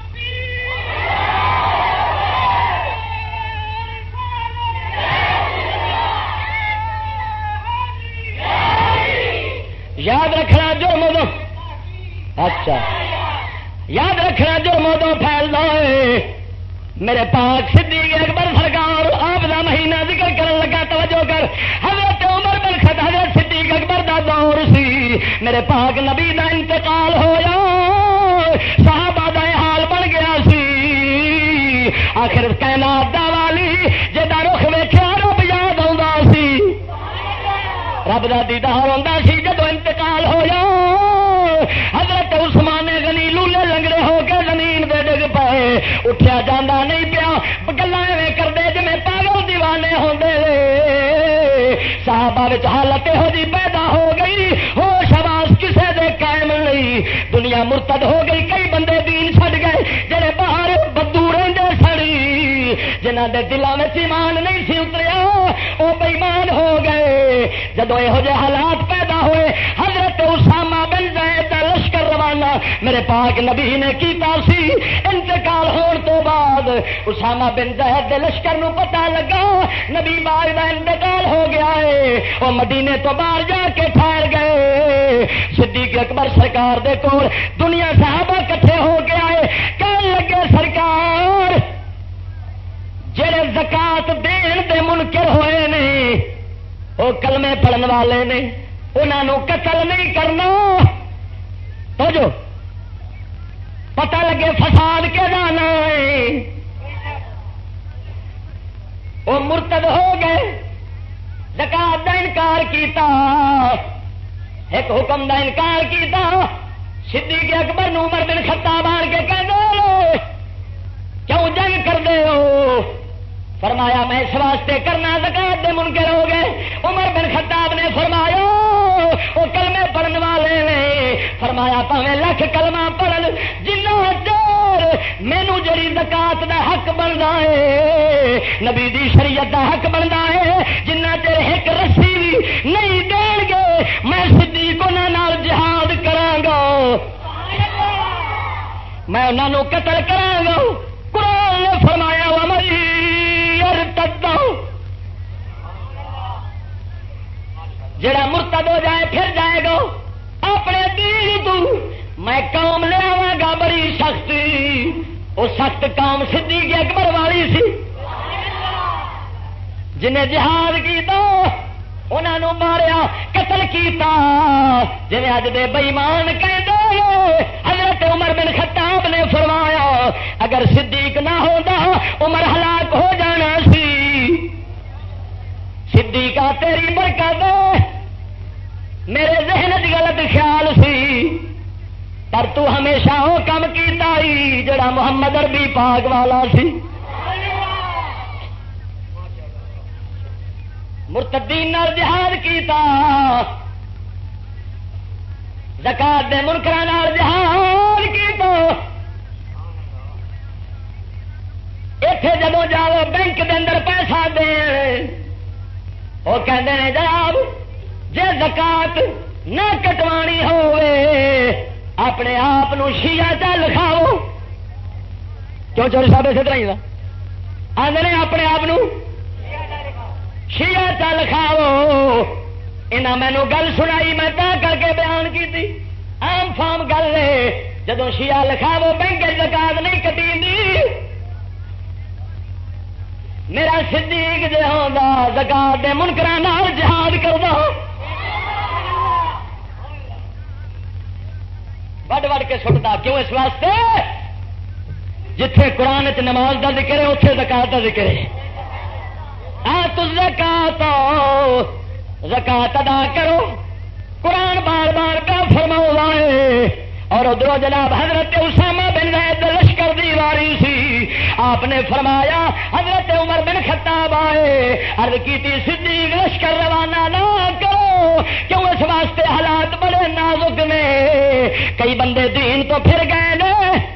یاد رکھنا جرم ادو اچھا یاد رکھنا جرم ادو پھیلنا ہے. میرے پاک صدیق اکبر سرکار آپ کا مہینہ ذکر کرن لگا توجہ کر. حضرت عمر بن خطاب حضرت صدیق اکبر دا دور سی. میرے پاک نبی دا انتقال ہویا, صحابہ دا حال بن گیا سی. آخر کائنات دا والی جدا رخ ویکھیا رب یاد آوندا سی, رب دا دیدار ہوندا سی. جدو انتقال ہویا حضرت عثمان غنی لولے لنگڑے ہو کے زمین دے ڈگ پائے, اٹھیا جانا نہیں پیا. گلاں ایویں کردے جویں پاگل دیوانے ہوندے نے. صحابہ وچ حالت یہو جی پیدا ہو گئی, ہوش حواس کسے دے قائم نہیں. دنیا مرتد ہو گئی. کئی بندے دین چھڈ گئے جڑے باہر بدو رہندے سڑی, جنہاں دے دلاں وچ ایمان نہیں سی اتریا وہ بے ایمان ہو گئے. جدو یہو جے حالات پیدا ہوئے حضرت اسامہ بن زید دا لشکر روانہ میرے پاک نبی نے کیتا سی. انتقال ہون تو بعد اسامہ بن زید دے لشکر نو پتہ لگا نبی باغ دا انتقال ہو گیا ہے. وہ مدینے تو باہر جا کے ٹھہر گئے. صدیق اکبر سرکار دے کول دنیا صحابہ کٹھے ہو گیا ہے. کہن لگے سرکار جڑے زکات دین دے منکر ہوئے نے وہ کلمے پڑھن والے نے, انہوں قتل نہیں کرنا. تو جو پتہ لگے فساد کے جانا ہے وہ مرتد ہو گئے. زکات دا انکار کیتا, ایک حکم دا انکار کیتا. صدیق اکبر نو عمر بن خطاب آن کے کہتے کیوں جنگ کر دے ہو؟ فرمایا میں اس واسطے کرنا زکات دے منکر ہو گئے. عمر بن خطاب نے فرمایا وہ کلمے پڑھن والے نے. فرمایا پاویں لکھ کلمہ پڑھن جنہ چیر مینو جڑی زکات دا حق بندا ہے نبی دی شریعت دا حق بندا ہے جنہ چیر ایک رسی بھی نہیں دین گے میں صدیق انہاں نال جہاد کراں گا, میں انہاں نو قتل کراں گا. قرآن نے فرمایا جڑا مرتد ہو جائے پھر جائے گا اپنے دین تو میں قوم لے آواں گا بڑی سخت. وہ سخت قوم صدیق اکبر والی سی جنہیں جہاد کیتا انہاں نو ماریا قتل کیتا. جی اج دے بے ایمان کہندے حضرت عمر بن خطاب نے فرمایا اگر صدیق نہ ہوندا عمر ہلاک ہو جانا سی. صدیقہ تیری برکت میرے ذہن چ غلط خیال سی پر تو ہمیشہ وہ کام کیتا ہی جڑا محمد عربی پاک والا سی. مرتدین نال جہاد کیتا, زکات دے منکراں نال جہاد کیتا. اتے جدو جاؤ بینک کے اندر پیسہ دین وہ کہتے ہیں جناب جے زکات نہ کٹوانی ہوئے اپنے آپ شیعہ چا لکھاؤ. کیوں چوری صاحب اسے طرح آدھے اپنے آپ شیعہ چا لکھاؤ. انہاں مینو گل سنائی میں تا کر کے بیان کی تھی. عام فام گل ہے جدو شیعہ لکھاو بینک زکات نہیں کٹی. میرا صدیق جے ہوندا زکات دے منکراں نال جہاد کردا وڈ وڈ کے سٹدا. کیوں؟ اس واسطے جتھے قرآن چ نماز دا ذکر ہے اتنے زکات دا ذکر ہے. آتوا الزکات زکات ادا کرو قرآن بار بار کا فرماؤ ہے. اور ادھر جناب حضرت اسامہ بن زید لشکر دی واری سی. آپ نے فرمایا حضرت عمر بن خطاب آئے عرض کی تھی صدیق لشکر روانہ نہ کرو. کیوں؟ اس واسطے حالات بڑے نازک نے. کئی بندے دین تو پھر گئے نے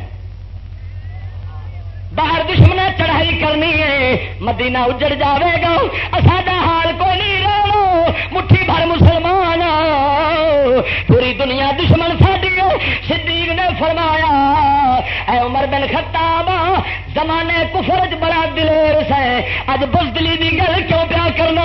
باہر دشمنا چڑھائی کرنی ہے مدینہ اجڑ جاوے گا ساڈا حال کوئی نہیں رہنا. مٹھی بھر مسلمان پوری دنیا دشمن ساڈی. صدیق نے فرمایا اے عمر بن خطاب زمانے کفر چ بڑا دلیر سے اج بزدلی دی گل کیوں پیا کرنا.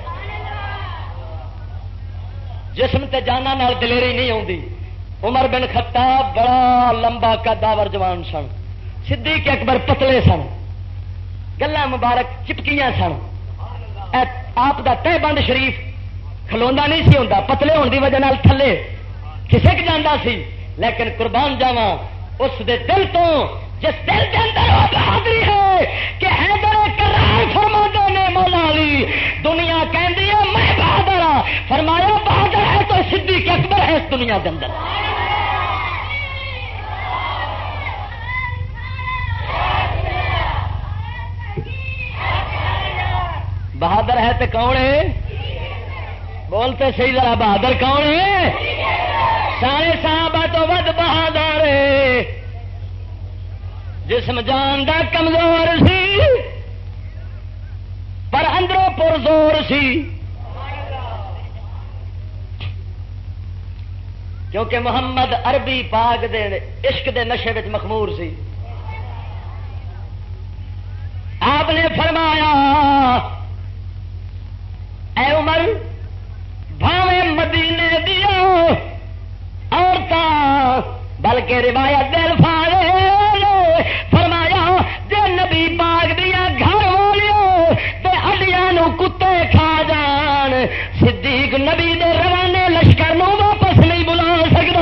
جسم تے جانا نال دلیری نہیں آتی. عمر بن خطاب بڑا لمبا قداور جوان سن. صدیق اکبر پتلے سن. گلا مبارک چپکیاں سن. آپ دا تہ بند شریف کھلوندا نہیں سی ہوندا. پتلے ہونے دی وجہ نال تھلے کھسک جاندا سی. لیکن قربان جاواں اس دے دل تو جس دل کے اندر وہ بہادری ہے کہ حیدر کرار فرماتے نے مولا علی دنیا کہندی ہے میں بہادر ہاں. فرمایا بہادر ہے تو صدیق اکبر ہے اس دنیا کے اندر. بہادر ہے تو کون ہے؟ بولتے صحیح ذرا بہادر کون ہے؟ سارے صحابہ تو ود بہادر ہے. جسم جان دا کمزور سی پر اندروں پرزور سی. کیونکہ محمد عربی پاک دے عشق دے نشے وچ مخمور سی. آپ نے فرمایا اے عمر بھاوے مدینے دیا عورتاں بلکہ روایت دے الفاظ فرمایا جے نبی پاک دیا گھر والیاں تے ہڈیاں نو کتے کھا جان صدیق نبی دے روانے لشکر نو واپس نہیں بلا سکتا.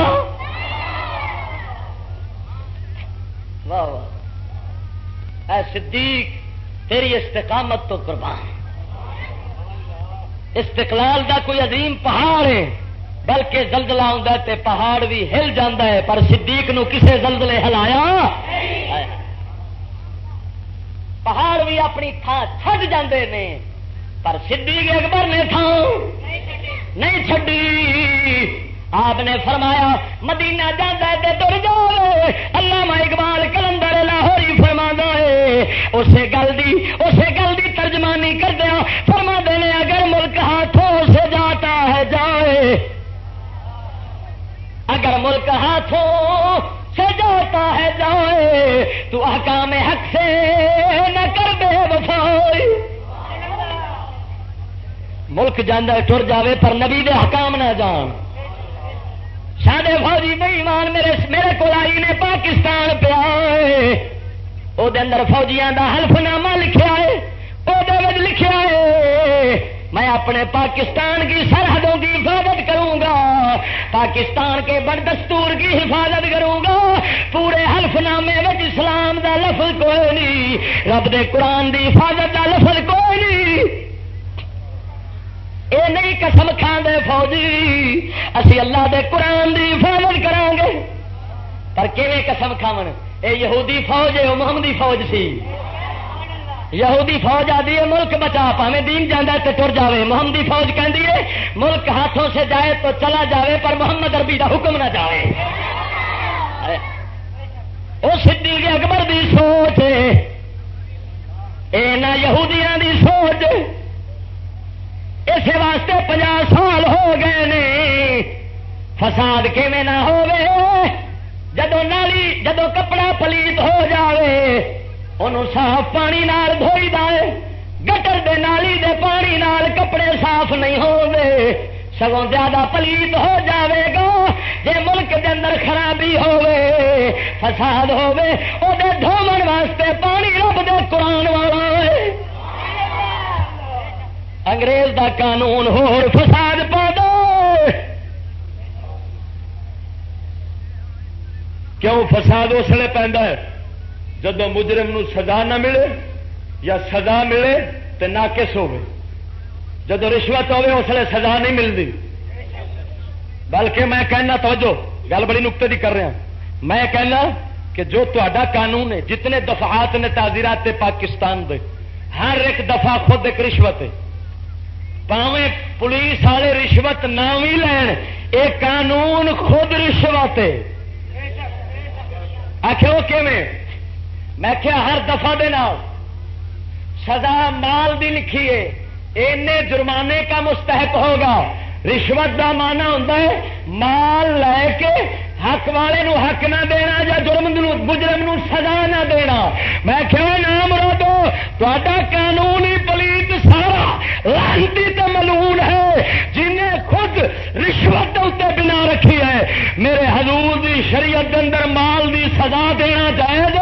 واہ واہ اے صدیق تیری استقامت تو قربان. استقلال دا کوئی عظیم پہاڑ ہے بلکہ زلزلہ آتا ہے تے پہاڑ بھی ہل جاتا ہے پر صدیق نو کسے زلزلے ہلایا. پہاڑ بھی اپنی تھان چھڈ جاندے نے پر صدیق اکبر نے تھان نہیں چھڈی. آپ نے فرمایا مدینہ جاتا ہے تے تر جاؤ. علامہ اقبال کلندر لاہوری فرماتا ہے اسے گل دی ترجمانی کر دیا فرما دینے اگر ملک ہاتھوں سے جاتا ہے جائے اگر ملک ہاتھوں سے جاتا ہے جائے تو احکام حق سے نہ کر بے وفائی. ملک جانا ٹر جاوے پر نبی دے حکام نہ جان. ساڈے فوجی بے ایمان میرے کو آئی نے پاکستان پیا وہ اندر فوجیاں دا حلف نامہ لکھا ہے وہ لکھا ہے میں اپنے پاکستان کی سرحدوں کی حفاظت کروں گا پاکستان کے بڑ دستور کی حفاظت کروں گا. پورے حلف نامے میں اسلام دا لفظ کوئی نہیں رب دے قرآن دی حفاظت دا لفظ کوئی نہیں. اے نہیں قسم کھاندے فوجی اسی اللہ دے قرآن دی حفاظت کران گے پر کیویں قسم کھاون. اے یہودی فوج ہے محمدی فوج سی. یہودی فوج آدھی ہے ملک بچا پاویں دین جانا تو ٹر جاوے. محمدی فوج کہندی ہے ملک ہاتھوں سے جائے تو چلا جاوے پر محمد عربی دا حکم نہ جاوے. وہ صدیق اکبر دی سوچ ہے یہودیاں دی سوچ اس واسطے 50 سال ہو گئے نے فساد کیویں نہ ہوے جدو کپڑا پلیت ہو جاوے انہوں صاف پانی نال دھوئی دے گٹر دے نالی دے پانی نال کپڑے صاف نہیں ہوندے سگوں زیادہ پلیت ہو جاوے گا جے ملک دے اندر خرابی ہوے فساد ہوے او دے دھوون واسطے پانی رب دے قرآن والا ہے انگریز دا قانون ہور فساد پا دو کیوں فساد اس لیے پہنتا ہے جدو مجرم نو سزا نہ ملے یا سزا ملے تو ناقص ہوے جدو رشوت ہوے اس لیے سزا نہیں ملتی بلکہ میں کہنا توجہ گل بڑی نقطے کی کر رہا میں کہنا کہ جو تا قانون ہے جتنے دفعات نے تعزیرات پاکستان دے ہر ایک دفعہ خود ایک رشوت ہے پاویں پولیس والے رشوت نہ بھی لین یہ قانون خود رشوت ہے آخو کیویں میں کیا ہر دفعہ دے نال سزا مال دی لکھی ہے اینے جرمانے کا مستحق ہوگا رشوت دا معنی ہوتا ہے مال لے کے حق والے نو حق نہ دینا یا مجرم نو سزا نہ دینا میں کیا نام مرادو تہاڈا قانون ہی پلیت سارا لعنتی تے ملعون ہے جنہیں خود رشوت اتنے بنا رکھی ہے میرے حضور دی شریعت دے اندر مال دی سزا دینا جائز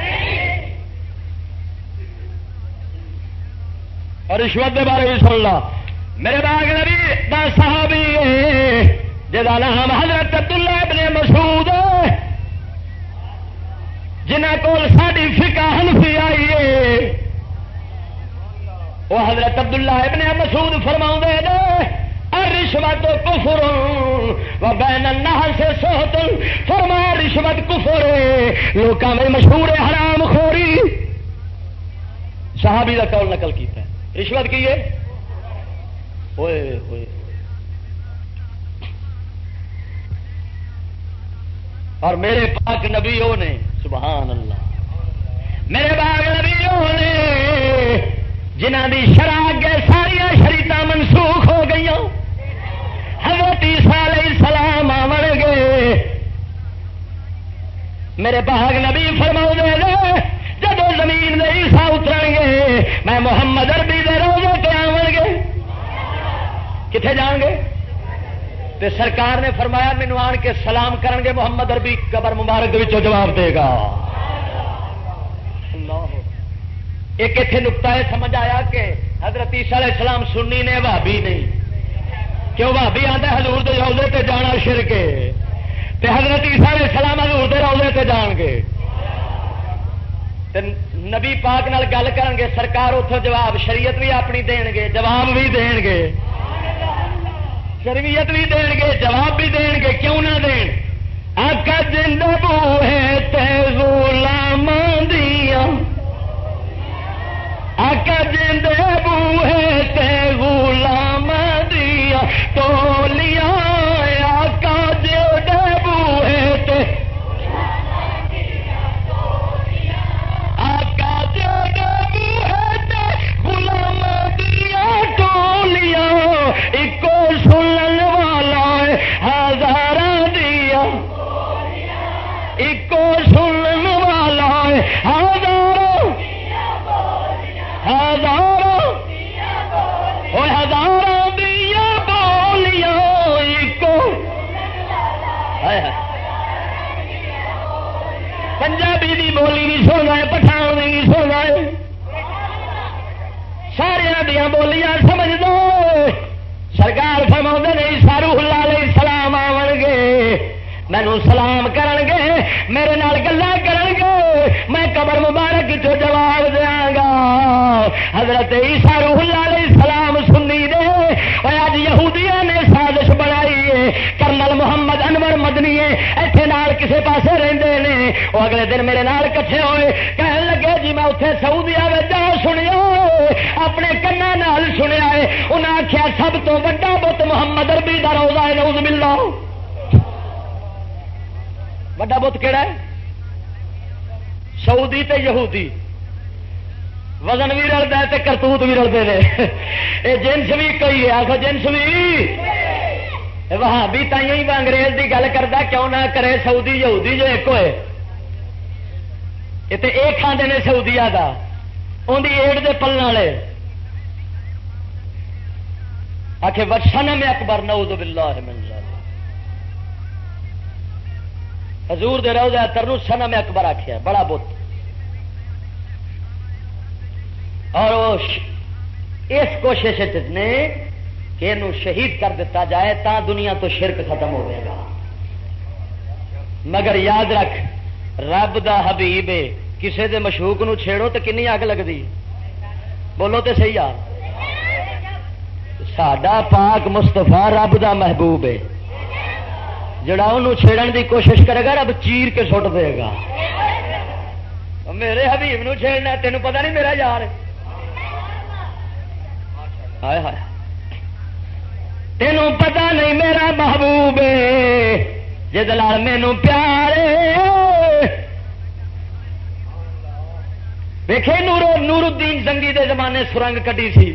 اور رشوت دے بارے بھی سن لا میرے باغ نبی دا صحابی جدا نام حضرت عبداللہ ابن مسعود جنہ کول ساری فقہ حنفی آئی ہے وہ حضرت عبداللہ ابن مسعود فرماؤں دے رشوت کفر و بین الناس سخط فرمایا رشوت کفر لوکاں میں مشہور حرام خوری صحابی کا قول نقل کیتا ہے رشوت کی ہے ہوئے ہوئے اور میرے پاک نبیوں نے سبحان اللہ میرے پاک نبیوں نے جنہ دی شرع کے ساریا شریعتاں منسوخ ہو گئی حضرت عیسیٰ علیہ السلام آون گے میرے پاک نبی فرماؤ دے جب زمین دے عیسیٰ اترن گے میں محمد عربی دے روزے تے آون گے کتنے جان گے تے سرکار نے فرمایا مینوں آن کے سلام کرن گے محمد عربی قبر مبارک دے وچوں جواب دے گا ایک اتنے نقطہ ہے سمجھ آیا کہ حضرت عیسیٰ علیہ السلام سنی نے وہابی نہیں کیوں وہابی آتا حضور دے روزے تے جانا شرک ہے تے حضرت عیسیٰ علیہ السلام حضور دے روزے تے جان گے تے نبی پاک نال گل کرن گے سرکار اتوں جواب شریعت بھی اپنی دین گے جواب بھی دین گے شریعت بھی دین گے جواب بھی دین گے کیوں نہ دین آقا جند بوہے تے غلامان دیاں آقا جند بوہے تے غلامان دیاں تولیاں آقا جند بوہے تے آقا جند بوہے تے غلامان دیاں تولیاں اکو سنن والا ہزاراں دیاں اکو سنن والا ہزاراں ہزاراں دیا بولیاں اکو پنجابی دی بولی نہیں سونا ہے پٹھان نہیں سونا ہے سارے دیا بولیاں سمجھ دو سرکار فرماؤں نہیں سارو اللہ علیہ السلام آون گے مینو سلام کرن گے میرے نال گلا کرن گے میں قبر مبارک چو جواب دیاں گا حضرت عیسیٰ روح اللہ علیہ السلام سنی دے اور آج یہودیاں نے سازش بنائی ہے کرنل محمد انور مدنی ایتھے نال کسے پاسے رہندے نے وہ اگلے دن میرے نال کٹھے ہوئے کہن لگے جی میں اتنے سعودیہ وچ جا سنیا اپنے کنا نال سنیا ہے انہاں آکھیا سب تو بڑا بت محمد عربی دا روضہ ہے نعوذ باللہ بڑا بت کیڑا ہے سعودی تے یہودی وزن بھی رلتا ہے کرتوت بھی رلتے ہیں. یہ جنس بھی کوئی ہے. آخو جنس بھی وہاں بھی تھی انگریز کی گل کرتا کیوں نہ کرے سعودی یہودی جو ایک ہوئے. یہ تو ایک کھانے نے سعودیا کا اندھی ایڈ دے پلن والے آخے سنم اکبر نعوذ باللہ من ذالک. حضور دے روضہ اطہر سنم اکبر آخیا بڑا بت. اور اس کوشش نے کہ یہ شہید کر دیتا جائے تا دنیا تو شرک ختم ہو جائے گا. مگر یاد رکھ رب دا حبیب کسے دے مشوق نو چھیڑو تو کنی اگ لگتی. بولو تو صحیح آ. ساڈا پاک مستفا رب دا محبوب ہے. جڑا انہوں چھیڑن دی کوشش کرے گا رب چیر کے سٹ دے گا. میرے حبیب نو چھیڑنا تینوں پتہ نہیں میرا یار ہے. ہائے ہائے تینوں پتہ نہیں میرا محبوب جد لال مینوں پیار ویکھے. نور الدین زنگی دے زمانے سرنگ کٹی سی.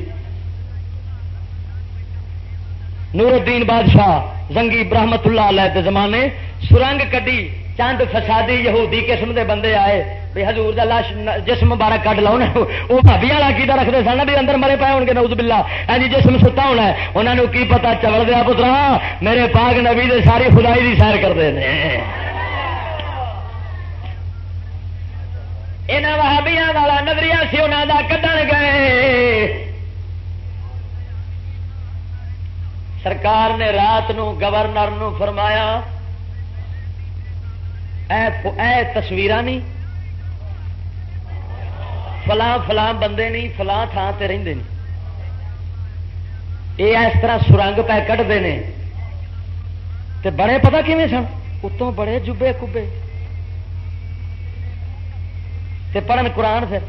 نور الدین بادشاہ زنگی رحمت اللہ علیہ دے زمانے سرنگ کٹی. چند فسادی یہودی قسم دے بندے آئے بھی حضور دا لاش جسم مبارک کٹ لاؤ. وہ بھابی والا عقیدہ رکھتے سن بھی اندر مرے پائے ہو گے نعوذ باللہ. جی جسم ستا ہونا ہے. انہوں نے کی پتا چبڑ دیا پترا میرے پاک نبی دے ساری خدائی دی سیر کرتے ہیں. یہاں وہابیاں والا نظریہ سی انہوں کا کڈن گئے. سرکار نے رات نو گورنر نو فرمایا اے تصویر نہیں فلاں فلاں بندے نہیں فلاں تھان سے رہندے نہیں. یہ اس طرح سرنگ پہ کٹتے ہیں. تے بڑے پتہ کیویں سن اتوں بڑے جبے کبے تے پڑھن قرآن. پھر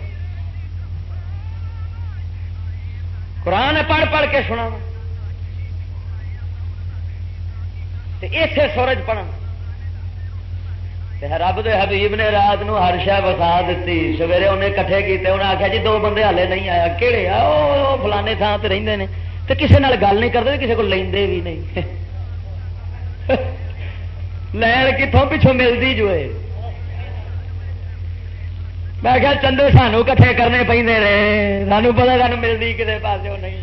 قرآن پڑھ پڑھ کے سنا اسے سورج پڑھن. رب دے حبیب نے رات نو ہر شہ وسا دیتی. سویرے انہیں کٹھے کیتے. انہیں آخیا جی 2 بندے ہالے نہیں آیا. کہڑے آ فلانے تھان سے رہندے نے تے کسے نال گل نہیں کرتے کسے کو لیندے بھی نہیں. لین کتوں پچھوں ملتی جو ہے. میں کہا چندے سانو کٹھے کرنے پہ سانو پتا سانو ملتی کسی پاس نہیں.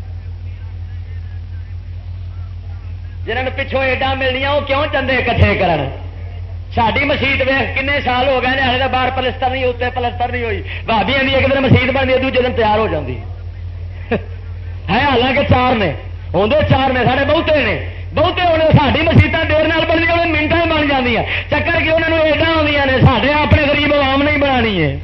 جنہوں پچھوں ایڈا ملنیا وہ کیوں چندے کٹھے کرن. ساری مسیت ویخ کنے سال ہو گئے ہلے باہر پلستر نہیں اتنے پلستر نہیں ہوئی. بھابیاں دی ایک دن مسیت بنتی ہے دوجے دن تیار ہو جاتی ہے. حالانکہ 4 نے ہوندے 4 نے سارے بہتے نے بہتے ہونے. ساری مسیتیں دیر نال بنتی ہیں منٹاں ہی بن جاتی ہیں. چکر کہ انہوں نے ایڈا آدی نے سارے اپنے غریب عوام نہیں بنانی ہے.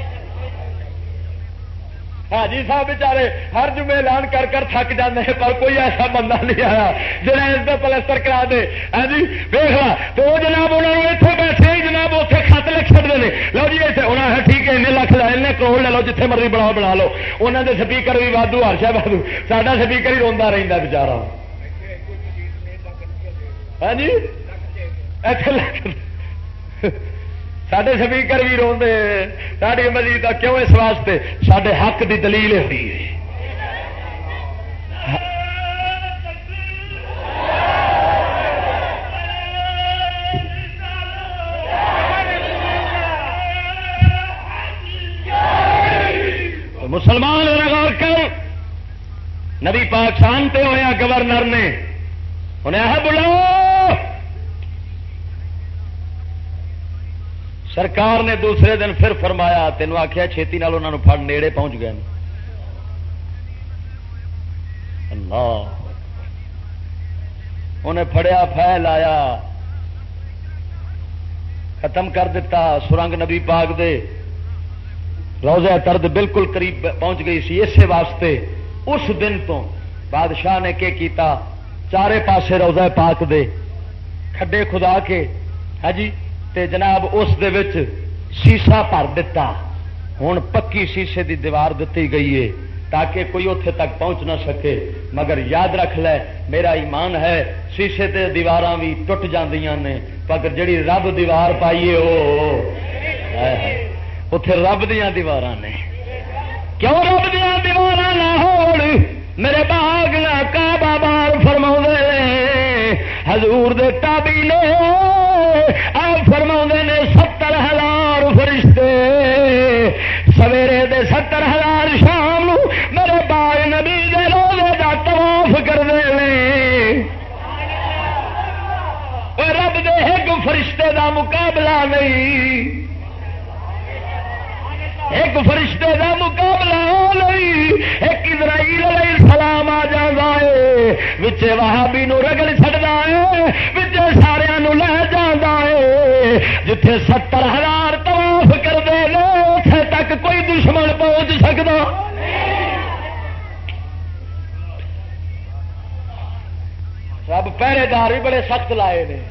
حاجی صاحب بچارے ہر جمعے اعلان کر کر تھک جاتے ہیں پر کوئی ایسا بندہ نہیں آیا جنہیں اس کا پلستر کرا دے. ہاں جی ویخ تو وہ جناب انہوں نے اتنے پیسے جناب اتنے خط لکھ چڑتے ہیں. لو جی اتنے انہیں ٹھیک ہے 1 لاکھ لے کروڑ لے لو جتنے مرضی بناؤ بنا لو. انہوں نے سپیکر بھی وادو ہر شہ وادو. ساڈا سپیکر ہی روندا رہتا بچارا. ہاں جی سڈے سپیکر بھی روندے. ساری مزید کیوں اس واسطے سڈے حق دی دلیل ہوئی ہے. مسلمان غور کر نبی پاک شانتے ہویا گورنر نے انہیں بلاؤ. سرکار نے دوسرے دن پھر فرمایا تینوں آخیا چھیتی نال انہوں پھڑ نیڑے پہنچ گئے. اللہ انہیں پھڑیا پھیل آیا ختم کر دیتا. سرنگ نبی پاک دے روضہ طرد بالکل قریب پہنچ گئی سی. اسی واسطے اس دن تو بادشاہ نے کیا کیتا چارے پاسے روضہ پاک دے کھڈے خدا کے. ہاں جی تے جناب اس دے وچ شیشہ بھر دیتا. ہوں پکی شیشے دی دیوار دتی گئی ہے تاکہ کوئی اتنے تک پہنچ نہ سکے. مگر یاد رکھ لے میرا ایمان ہے شیشے تے دیواراں بھی ٹوٹ جاندیاں نے مگر جڑی رب دیوار پائیے وہ اتے رب دیاں دیواراں نے. کیوں رب دیا دیوارہ نہ ہون میرے باغ نہ کعبہ بار فرما حضور دے تابی نے آپ فرما نے 70,000 فرشتے سویرے دے 70,000 شام نو میرے باغ نبی دے روزے دا طواف کر دے رب دے ایک فرشتے دا مقابلہ نہیں ایک فرشتے دا مقابلہ نہیں ایک اسرائیل علیہ السلام آ جاتا ہے وچے وہابی نو رگڑ چھڑدا ہے وچے سارے نو لے جاتا ہے جتھے 70,000 طواف کر دے لو اتھے تک کوئی دشمن پہنچ سکدا رب پہرے دار بھی بڑے سخت لائے نے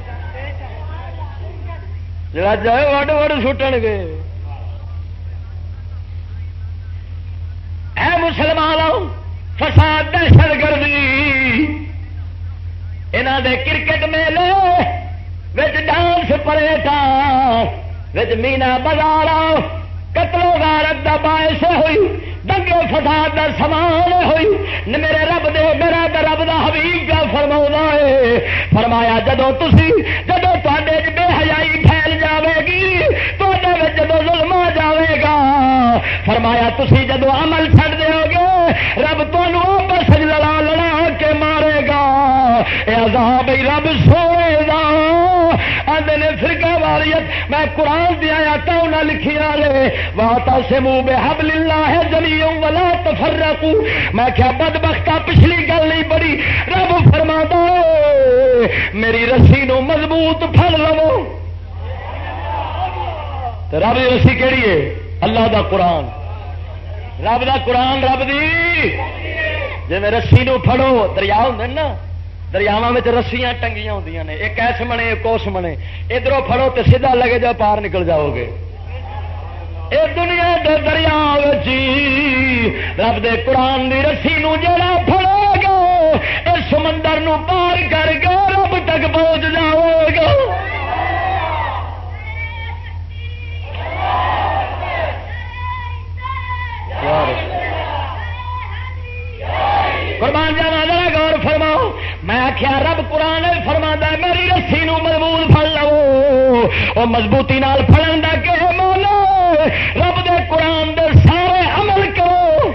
جڑا جائے وڈ وڈ سٹن گے اے مسلمانوں فساد دہشت گردی انہاں دے کرکٹ میلے وچ ڈانس پریٹا وچ مینا بازار قتل و غارت دا باعث ہوئی دنگے فساد دا سامان ہوئی میرے رب دے میرا رب دا حبیب کا فرماؤں ہے فرمایا جدو تواڈے بے حیائی پھیل جاوے گی تواڈے وچ جدو ظلم آ جاوے گا فرمایا تسی جدو عمل چھڑ دیو گے رب تانوں آپس لڑا کے مارے گا اے عذاب ہی رب سوئے گا آندے نے فرقہ واریت میں قرآن دی آیاتاں نہ لکھیاں نے واعتصموا بحبل اللہ جمیعا ولا تفرقوا میں کیا بدبختہ پچھلی گل نہیں بڑی رب فرماتا ہے میری رسی نو مضبوط پھڑ لو رب دی رسی کیڑی ہے اللہ دا قرآن رب دا قرآن رب دی جی میں رسی نو پھڑو دریا ہوندے نا دریاواں میں رسیاں ٹنگیاں ہوندیاں نے ایک ایس منے ایک اس منے ادھروں پھڑو تے سیدھا لگے جا پار نکل جاؤ گے اے دنیا دے دریا جی رب دے قرآن دی رسی نو جڑا پھڑے گا اے سمندر نو پار کر کے رب تک پہنچ جاؤ گا قربان جانا ذرا غور فرماؤ میں آخیا رب قرآن فرماتا ہے میری رسی نو مضبوط پھڑ لو وہ مضبوطی نال پھڑن دا کہ مانو رب دے قرآن دے سارے عمل کرو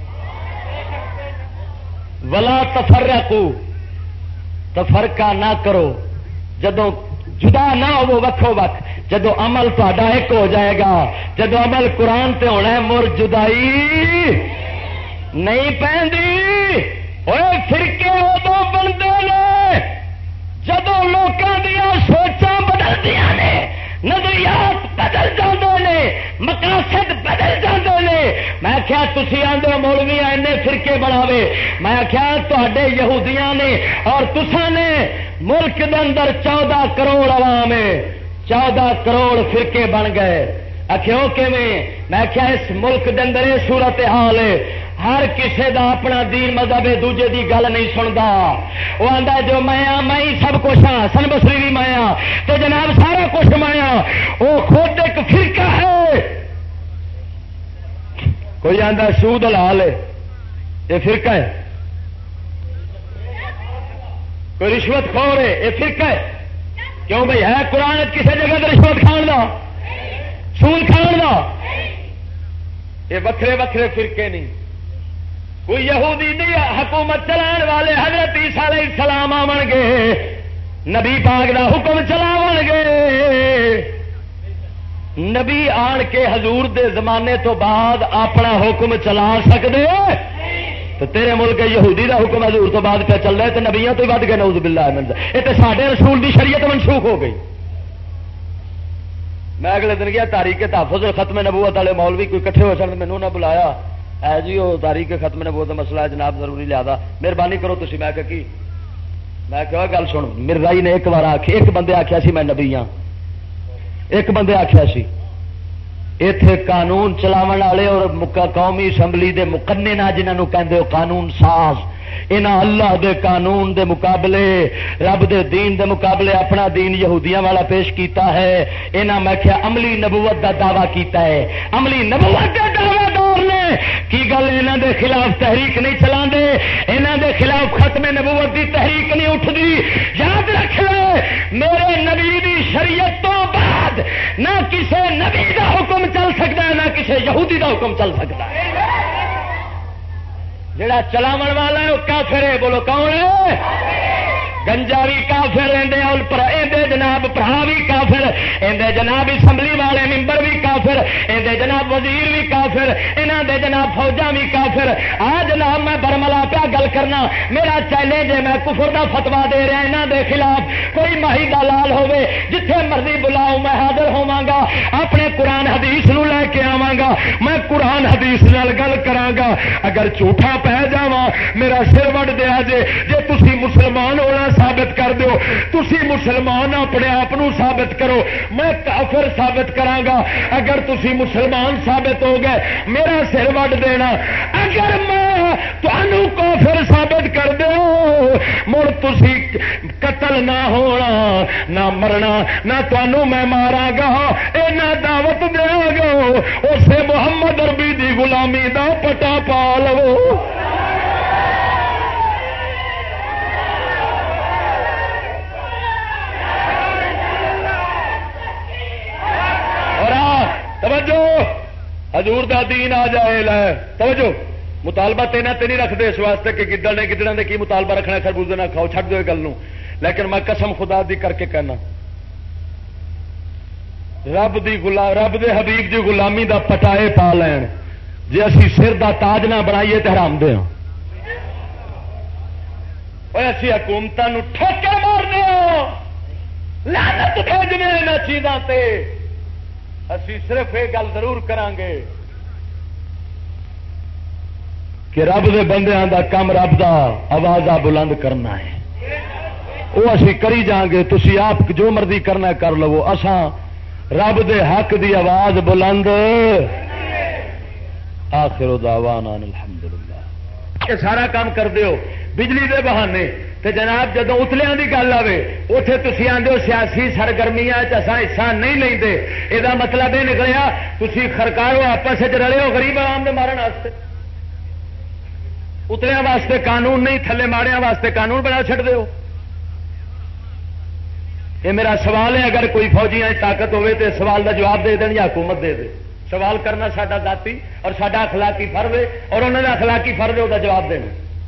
ولا تفرقوا تفرقہ نہ کرو جدوں جدا نہ ہو وکھو وکھ جدو عمل تہاڈا ایک ہو جائے گا جدو عمل قرآن تے ہونا ہے مر جدائی نہیں پہندی اوے فرقے ادو بنتے ہیں جدو لوگوں دیا سوچاں بدلدیاں نے نظریات بدل جاندے نے مقاصد بدل جاندے نے میں کیا تسی آندے مولوی اینے فرقے بناوے میں کیا تہاڈے یہودیاں نے اور تساں نے ملک دے اندر 14 کروڑ عوام ہے 14 کروڑ فرقے بن گئے آخو میں کیا اس ملک دے اندر یہ صورت حال ہے ہر کسے دا اپنا دین مذہب دوجے دی گل نہیں سنتا وہ آندا جو میں ہی سب کچھ ہاں حسن بصری بھی میں ہاں تو جناب سارا کچھ میں ہاں وہ خود ایک فرقہ ہے کوئی آندا سود حلال ہے یہ فرقہ ہے کوئی رشوت خور ہے یہ فرقہ ہے کیوں بھائی ہے قرآن کسی جگہ تو رشوت کھان دا سود کھان دا یہ وکھرے وکھرے فرقے نہیں کوئی یہودی دی حکومت چلان والے حضرت عیسیٰ علیہ السلام آون گے نبی پاک دا حکم چلاون گے نبی آن کے حضور دے زمانے تو بعد اپنا حکم چلا سکدے تو تیرے ملک یہودی دا حکم حضور تو بعد پہ چل رہا ہے تو نبیاں تو ہی ود گئے نعوذ باللہ من ذالک یہ تو ساڈے رسول دی شریعت منسوخ ہو گئی میں اگلے دن گیا تاریخ تحفظ ختم نبوت والے مولوی کوئی کٹھے ہو سن مینوں نہ بلایا ہے جی وہ تاریخ ختم نبوت کا مسئلہ ہے جناب ضروری لیا مہربانی کرو تھی میں کہ میں کہ گل سن مرزائی نے ایک بار آخ ایک بندے آخیا سی میں نبی ہاں ایک بندے آخیا سی اتے قانون چلاو والے اور قومی اسمبلی دے مقننہ جنہوں کہندے ہو قانون ساز انہاں اللہ دے قانون دے مقابلے رب دے دین دے مقابلے اپنا دین یہودیاں والا پیش کیتا ہے انہاں میں کیا عملی نبوت دا دعویٰ کیتا ہے عملی نبوت دا دعویٰ دار نے کی گل انہاں دے خلاف تحریک نہیں چلا دے، انہاں دے خلاف ختم نبوت دی تحریک نہیں اٹھدی؟ یاد رکھ لے میرے نبی دی شریعت تو بعد نہ کسے نبی دا حکم چل سکتا ہے، نہ کسے یہودی دا حکم چل سکتا ہے۔ جڑا چلاون والا ہے وہ کافر ہے، بولو کون ہے؟ گنجا بھی کافر اندے جناب برا بھی کافر، اندے جناب اسمبلی والے ممبر بھی کافر، اندے جناب وزیر بھی کافر، انہاں دے جناب فوجاں بھی کافر۔ آ جناب میں برملا پیا گل کرنا، میرا چیلنج ہے، میں کفر دا فتوا دے رہا انہاں دے خلاف، کوئی ماہی دلال ہوے جتھے مرضی بلاؤ میں حاضر ہوواں گا، اپنے قرآن حدیث نو لے کے آواں گا، میں قرآن حدیث نال گل کراں گا۔ اگر جھوٹا پہ جاواں میرا سر وڈ دیا جے تسی مسلمان ہونا ثابت کر دیو، تسی مسلمان اپنے آپ ثابت کرو، میں کافر ثابت کراں گا۔ اگر تسی مسلمان ثابت ہو گئے میرا سر وڈ دینا، اگر میں تانوں کافر ثابت کر دیو مڑ تسی قتل نہ ہونا نہ مرنا، نہ تانوں میں ماراں گا، اے نہ دعوت دیاں گا، اسے محمد عربی دی غلامی دا پٹا پا لو۔ توجہ حضور دا دین آ جائے لے توجہ، مطالبہ تینا تے نہیں رکھتے اس واسطے کہ گدڑ نے گدڑوں نے کی مطالبہ رکھنا، خربوزے نہ کھاؤ، چھڈ دو گل نو، لیکن میں قسم خدا دی کر کے کہنا رب دے حبیب دی غلامی دا پٹائے پا لین جی اسی سر دا تاج نہ بنائیے تے حرام دے ہاں، اسی حکومتاں نو ٹھوکے مارنے ہاں، لعنت بھیجنے انہاں چیزاں تے، اسی صرف یہ گل ضرور کریں گے کہ رب دے بندیاں دا کم رب دا آوازہ بلند کرنا ہے، وہ اسی کری جان گے، تسی آپ جو مرضی کرنا کر لو، اساں رب دے حق دی آواز بلند۔ آخر دعوانا الحمدللہ۔ یہ سارا کام کر دیو بجلی دے بہانے تے جناب جدو اتلیاں دی گل آئے اتنے تھی آدھے ہو سیاسی سرگرمیاں اصا حصہ نہیں لیندے، یہ مطلب یہ نکلیا تھی خرکارو آپس رلے ہو غریب عوام دے مارن واسطے، اتلیاں واسطے قانون نہیں، تھلے ماڑیاں واسطے قانون بنا چھڑ دیو۔ یہ میرا سوال ہے، اگر کوئی فوجیاں طاقت ہوے تو سوال دا جواب دے دین یا حکومت دے دے، سوال کرنا ساڈا ذاتی اور ساڈا اخلاقی فرض ہے، اور انہوں نے اخلاقی فرض ہے وہ جواب دینا۔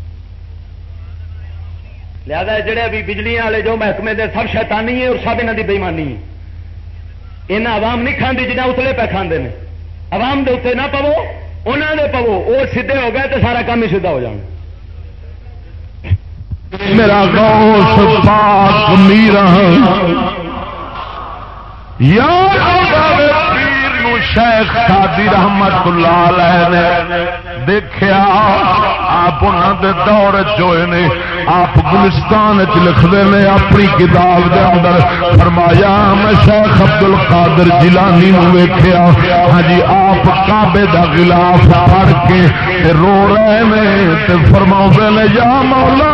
لہذا جڑے بھی بجلی والے جو محکمے دے سب شیطانی ہے اور سب انہوں کی بےمانی ہے، یہاں عوام نہیں کھاندی جنہیں اتلے پہ کھاندے نے، عوام دے اتنے نہ پو انہوں نے پو، وہ سیدھے ہو گئے تو سارا کام ہی سیدھا ہو جانا۔ میرا غوث پاک میرا یا شیخ سادی رحمت اللہ علیہ نے دیکھا آپ انہوں دے دور چوئے نے، آپ گلستان لکھتے ہیں اپنی کتاب دے اندر، فرمایا میں شیخ عبد القادر جیلانی نو ویکھیا، ہاں جی آپ کعبے دا غلاف پڑھ کے رو رہے ہیں تے فرماؤندے نے یا مولا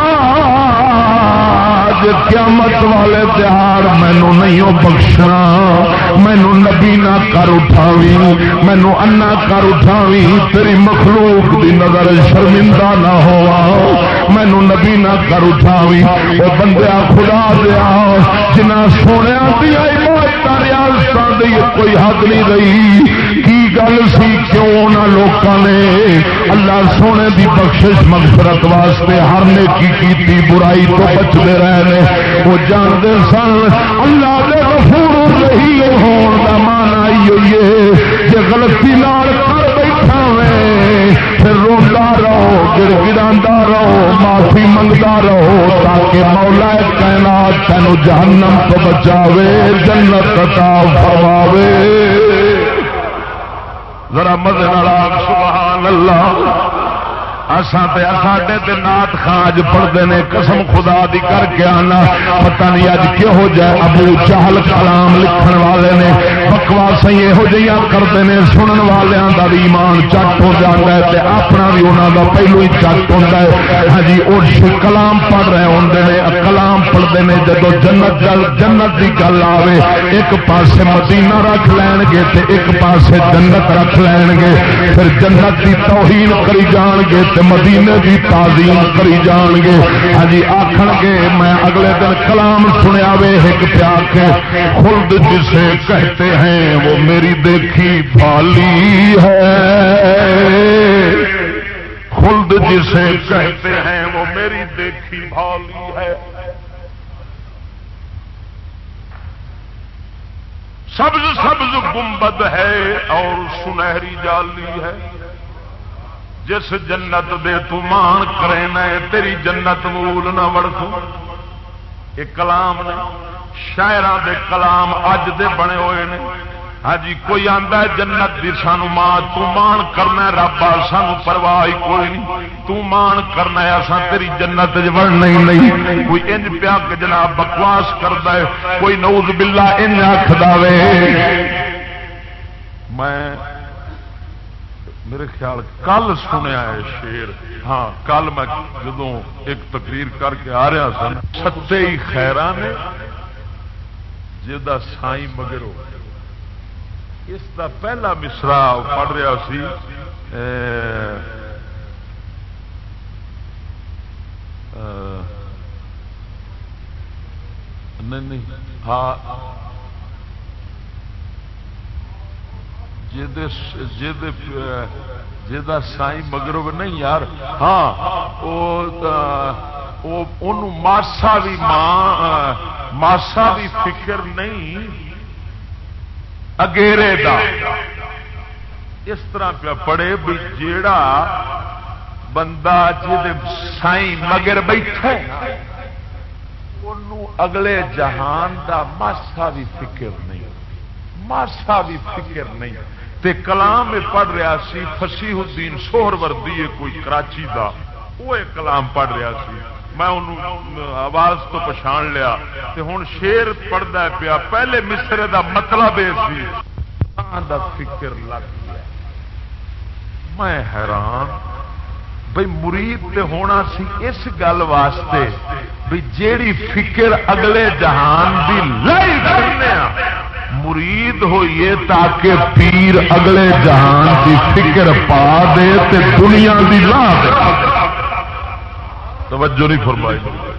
قیامت والے تہار مینو نہیں بخشنا، مینو نبی نہ کر اٹھاوی، مینو انا کر اٹھاوی، تیری مخلوق دی نظر شرمندہ نہ ہوا، مینو نبی نہ کر اٹھاوی۔ وہ بندیا خدا دیا جنہ سونے دیا ریاستوں دی کوئی حد نہیں رہی، کی گل سی کیوں انہاں لوکاں نے اللہ سونے دی بخشش مغفرت واسطے ہر نیکی کیتی، برائی تو بچتے رہے، وہ جانتے سن اللہ دے غفور رحیم ہون دا معنی آئی ہوئی ہے، جے غلطی نال کر بیٹھا وے پھر روندا رہو، گڑ گڑاندا رہو، معافی منگدا رہو، تاکہ مولا کائنات تینو جہنم تو بچاوے، جنت عطا فرماوے۔ ذرا مزے نال سبحان اللہ۔ ساڈے تے نات خاج پڑھتے ہیں، قسم خدا دی کر کے آنا پتہ نہیں اج کہو جائے ابو جہل کلام لکھن والے نے بکواسیں یہو جہاں کرتے ہیں سنن والوں کا بھی ایمان چٹ ہو جاتا ہے اپنا بھی انہوں کا پہلو ہی چٹ ہوتا ہے. ہاں جی وہ کلام پڑھ رہے ہوتے ہیں کلام پڑھتے ہیں جدو جنت کی گل آئے ایک پاسے مدینہ رکھ لین گے تے ایک پاسے جنت رکھ لین گے پھر جنت کی توہین کری جان گے تے مدینے کی تعظیم کری جان گے. ہاں جی آخن گے میں اگلے دن کلام سنیا وے ایک پیا کے خلد جسے کہتے ہیں وہ میری دیکھی بھالی ہے. خلد جسے کہتے ہیں وہ میری دیکھی بھالی ہے. سبز سبز گنبد ہے اور سنہری جالی ہے. جس جنت دے تو مان کرے نہ تیری جنت مول نہ وڑکو. یہ کلام نے شاعراں دے کلام اج دے بنے ہوئے نے. ہاں جی کوئی آندا ہے جنت دی سانو ماں تو مان کرنا ہے رب سانو پرواہ کوئی نہیں تو مان کرنا ہے اساں تیری جنت وچ وڑنا ہی نہیں. کوئی انج پیا کہ جناب بکواس کردا ہے کوئی نعوذ باللہ انج آکھدا وے. میں میرے خیال کل سنیا ہے شیر. ہاں کل میں جدوں ایک تقریر کر کے آ رہا سن ستے ہی خیراں نے جدا سائیں مگر ہو اس کا پہلا مصرا پڑھ رہا سی نہیں ہاں جا سائیں مگرو نہیں یار. ہاں ماسا بھی ماسا بھی فکر نہیں اگیرے دا. اس طرح پہ پڑے بھی جیڑا بندہ سائیں مگر بیٹھے انہوں اگلے جہان دا ماسا بھی فکر نہیں ماسا بھی فکر نہیں. تے کلام پڑھ رہا سی فصیح الدین سہروردی کوئی کراچی دا وہ کلام پڑھ رہا سی. میں انہوں آواز تو پچھان لیا تے ہن شیر پڑھدا پیا. پہلے مصرے دا مطلب یہ سی دا فکر لگ گیا. میں حیران بھئی مرید تے ہونا سی اس گل واسطے بھی جیڑی فکر اگلے جہان دی لائی کرنے مرید ہوئیے تاکہ پیر اگلے جہان کی فکر پا دے تے دنیا دی لا دے. توجہ نہیں فرمائی.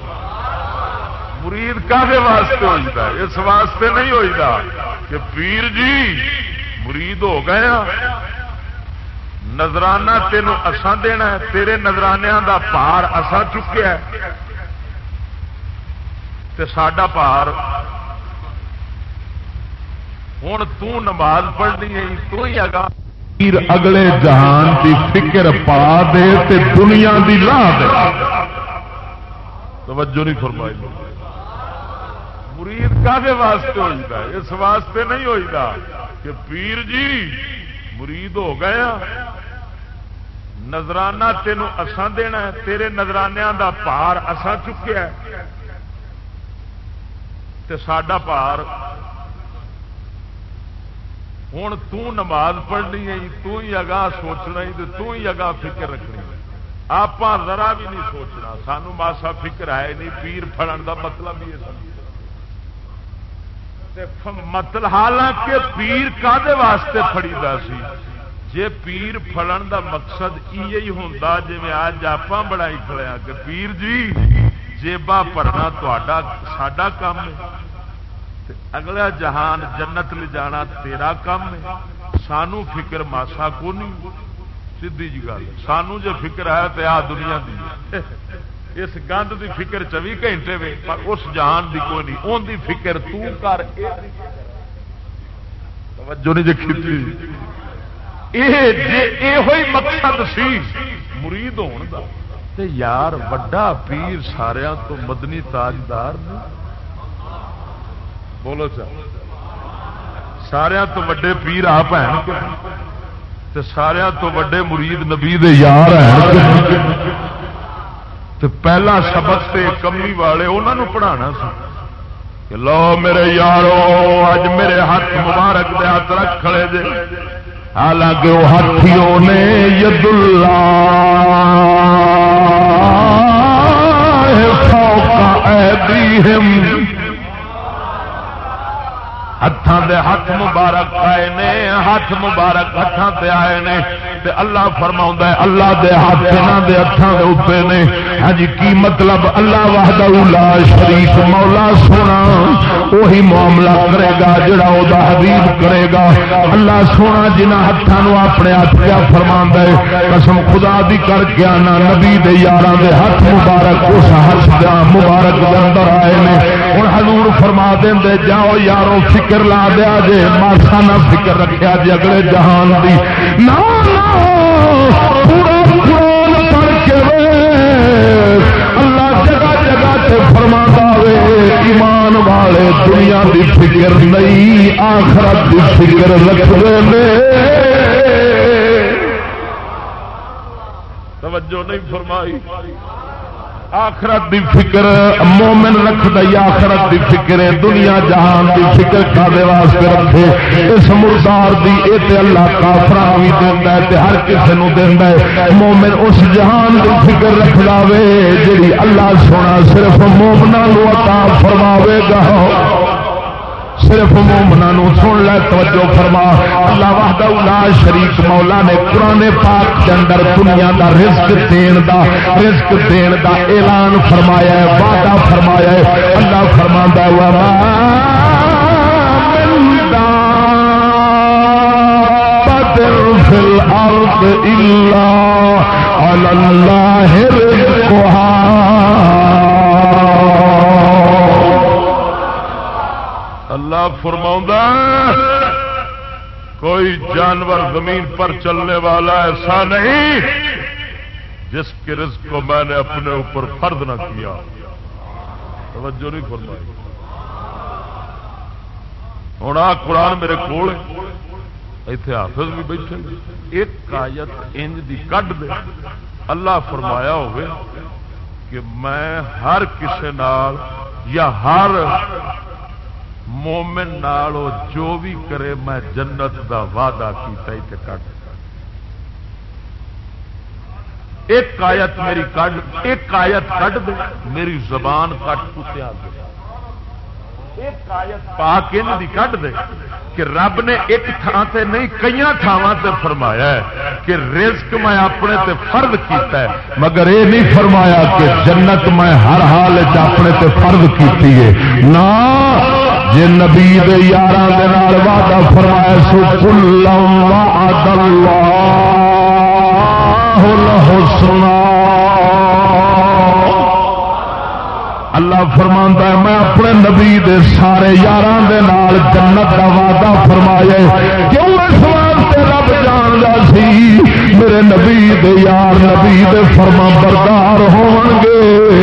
مرید کافی واسطے ہوتا ہے اس واسطے نہیں ہوتا کہ پیر جی مرید ہو گیا نظرانہ تینوں اساں دینا ہے تیرے نظرانیاں دا پار اساں چکیا ہے تے ساڈا پار ہوں تو نماز پڑھنی ہے تو ہی اگا پیر اگلے جہان کی فکر پا دے تے دنیا دی لا دے. توجہ نہیں فرمائی. مرید کافی واسطے ہوتا ہے اس واسطے نہیں ہوتا کہ پیر جی مرید ہو گیا نظرانہ تینوں اساں دینا ہے تیرے نظرانیاں دا پار اساں چکیا ہے تے ساڈا پار ہوں تو نماز پڑھنی ہے تو ہی اگاں سوچنا ہی تو ہی اگاں فکر رکھنی. آپ ذرا بھی نہیں سوچنا سانو ماسا فکر ہے نہیں. پیر پھڑن دا مطلب یہ مطلب حالانکہ پیر کادے واسطے پھڑی دا سی. جے پیر پھڑن دا مقصد یہ ہوندا جویں اج آپاں بڑائی کھڑے ہاں کہ پیر جی جیبا بھرنا تہاڈا ساڈا کام ہے اگلا جہان جنت لے جانا تیرا کام ہے. سانو فکر ماسا کو نہیں. سیدھی جی گل سانو جو فکر ہے تو آ دنیا دی اس گند دی فکر 24 گھنٹے میں پر اس جہان دی کوئی نہیں. ان دی فکر تو کر. توجہ نہیں دیکھی. یہ مقصد سی مرید ہون دا. تے یار وڈا پیر ساریاں تو مدنی تاجدار نے. بولو سارا تو وڈے پیر آپ ہیں تے سارا تو وڈے مرید نبی دے یار ہیں. تے پہلا سبق تے کمی والے انہوں نے پڑھانا سی کہ لو میرے یارو اج میرے ہاتھ مبارک دے ہاتھ رکھ کھڑے جے، حالانکہ وہ ہاتھیوں نے ید اللہ فوق ایدیہم، ہاتھاں دے ہاتھ مبارک آئے نے، ہاتھ مبارک ہاتھاں تے آئے نے، تے اللہ فرماوندا ہے اللہ دے ہاتھ انہاں دے ہاتھاں دے اوپر نے۔ ہاں جی کی مطلب؟ اللہ وحدہ لا شریک مولا سونا وہی معاملہ کرے گا جڑا او دا حبیب کرے گا۔ اللہ سونا جنہاں ہاتھاں نو اپنے ہاتھ کیا فرماندا ہے، قسم خدا دی کر کے آنا نبی دے یاراں دے ہاتھ مبارک اس ہاتھ دا مبارک دے اندر آئے نے۔ ہن حضور فرما دیندے جاؤ یارو فکر لا دیا جے، ماسا نہ فکر رکھیا جے اگلے جہان دی، نہ پورا قرآن پڑھ کے اللہ جگہ جگہ تے فرماتا وے ایمان والے دنیا دی فکر نہیں آخرت دی فکر رکھتے ہیں۔ توجہ نہیں فرمائی؟ آخرت دی فکر مومن رکھتا ہی آخرت دی فکر ہے، دنیا جہان دی فکر کادے واسطے رکھے؟ اس مردار دی اے تے اللہ کافراں وی دیندا ہے تے ہر کسے نو دیندا ہے۔ مومن اس جہان دی فکر رکھدا وے جڑی اللہ سونا صرف مومناں نو عطا فرماوے گا، صرف مومناں نو۔ سن لے توجہ فرما، اللہ وحدہ لا شریک مولا نے قرآن پاک کے اندر دنیا دا رزق دین دا اعلان فرمایا ہے، وعدہ فرمایا ہے۔ اللہ فرماندا ہے وما من دابۃ فی الارض الا علی اللہ رزقها۔ اللہ فرماؤں کوئی جانور زمین پر چلنے والا ایسا نہیں جس کے رزق کو میں نے اپنے اوپر فرض نہ کیا۔ توجہ نہیں فرمائی؟ ہوں آ قرآن میرے کول ایتھے حافظ بھی بیٹھے، ایک آیت انج دی کڈ دے اللہ فرمایا ہوئے کہ میں ہر کسے نال یا ہر مومن نالو جو بھی کرے میں جنت دا وعدہ کیتا ہی تے کٹ۔ ایک آیت میری کٹ، ایک آیت کٹ دے میری زبان کٹ کتیا دے، ایک آیت پاک ان دی کٹ دے کہ رب نے ایک تھان تے نہیں کئی تھاواں تے فرمایا ہے کہ رزق میں اپنے تے فرض کیتا ہے، مگر یہ نہیں فرمایا کہ جنت میں ہر حال اپنے تے فرض کیتی ہے۔ نہ جے نبی دے یاراں دے نال وعدہ فرمایا سو کلا وعد اللہ الحسنى، اللہ فرماندا ہے میں اپنے نبی دے سارے یاراں دے نال جنت دا وعدہ فرمایا۔ کیوں؟ اس واسطے رب جاندا سی میرے نبی دے یار نبی دے فرما بردار ہون گے،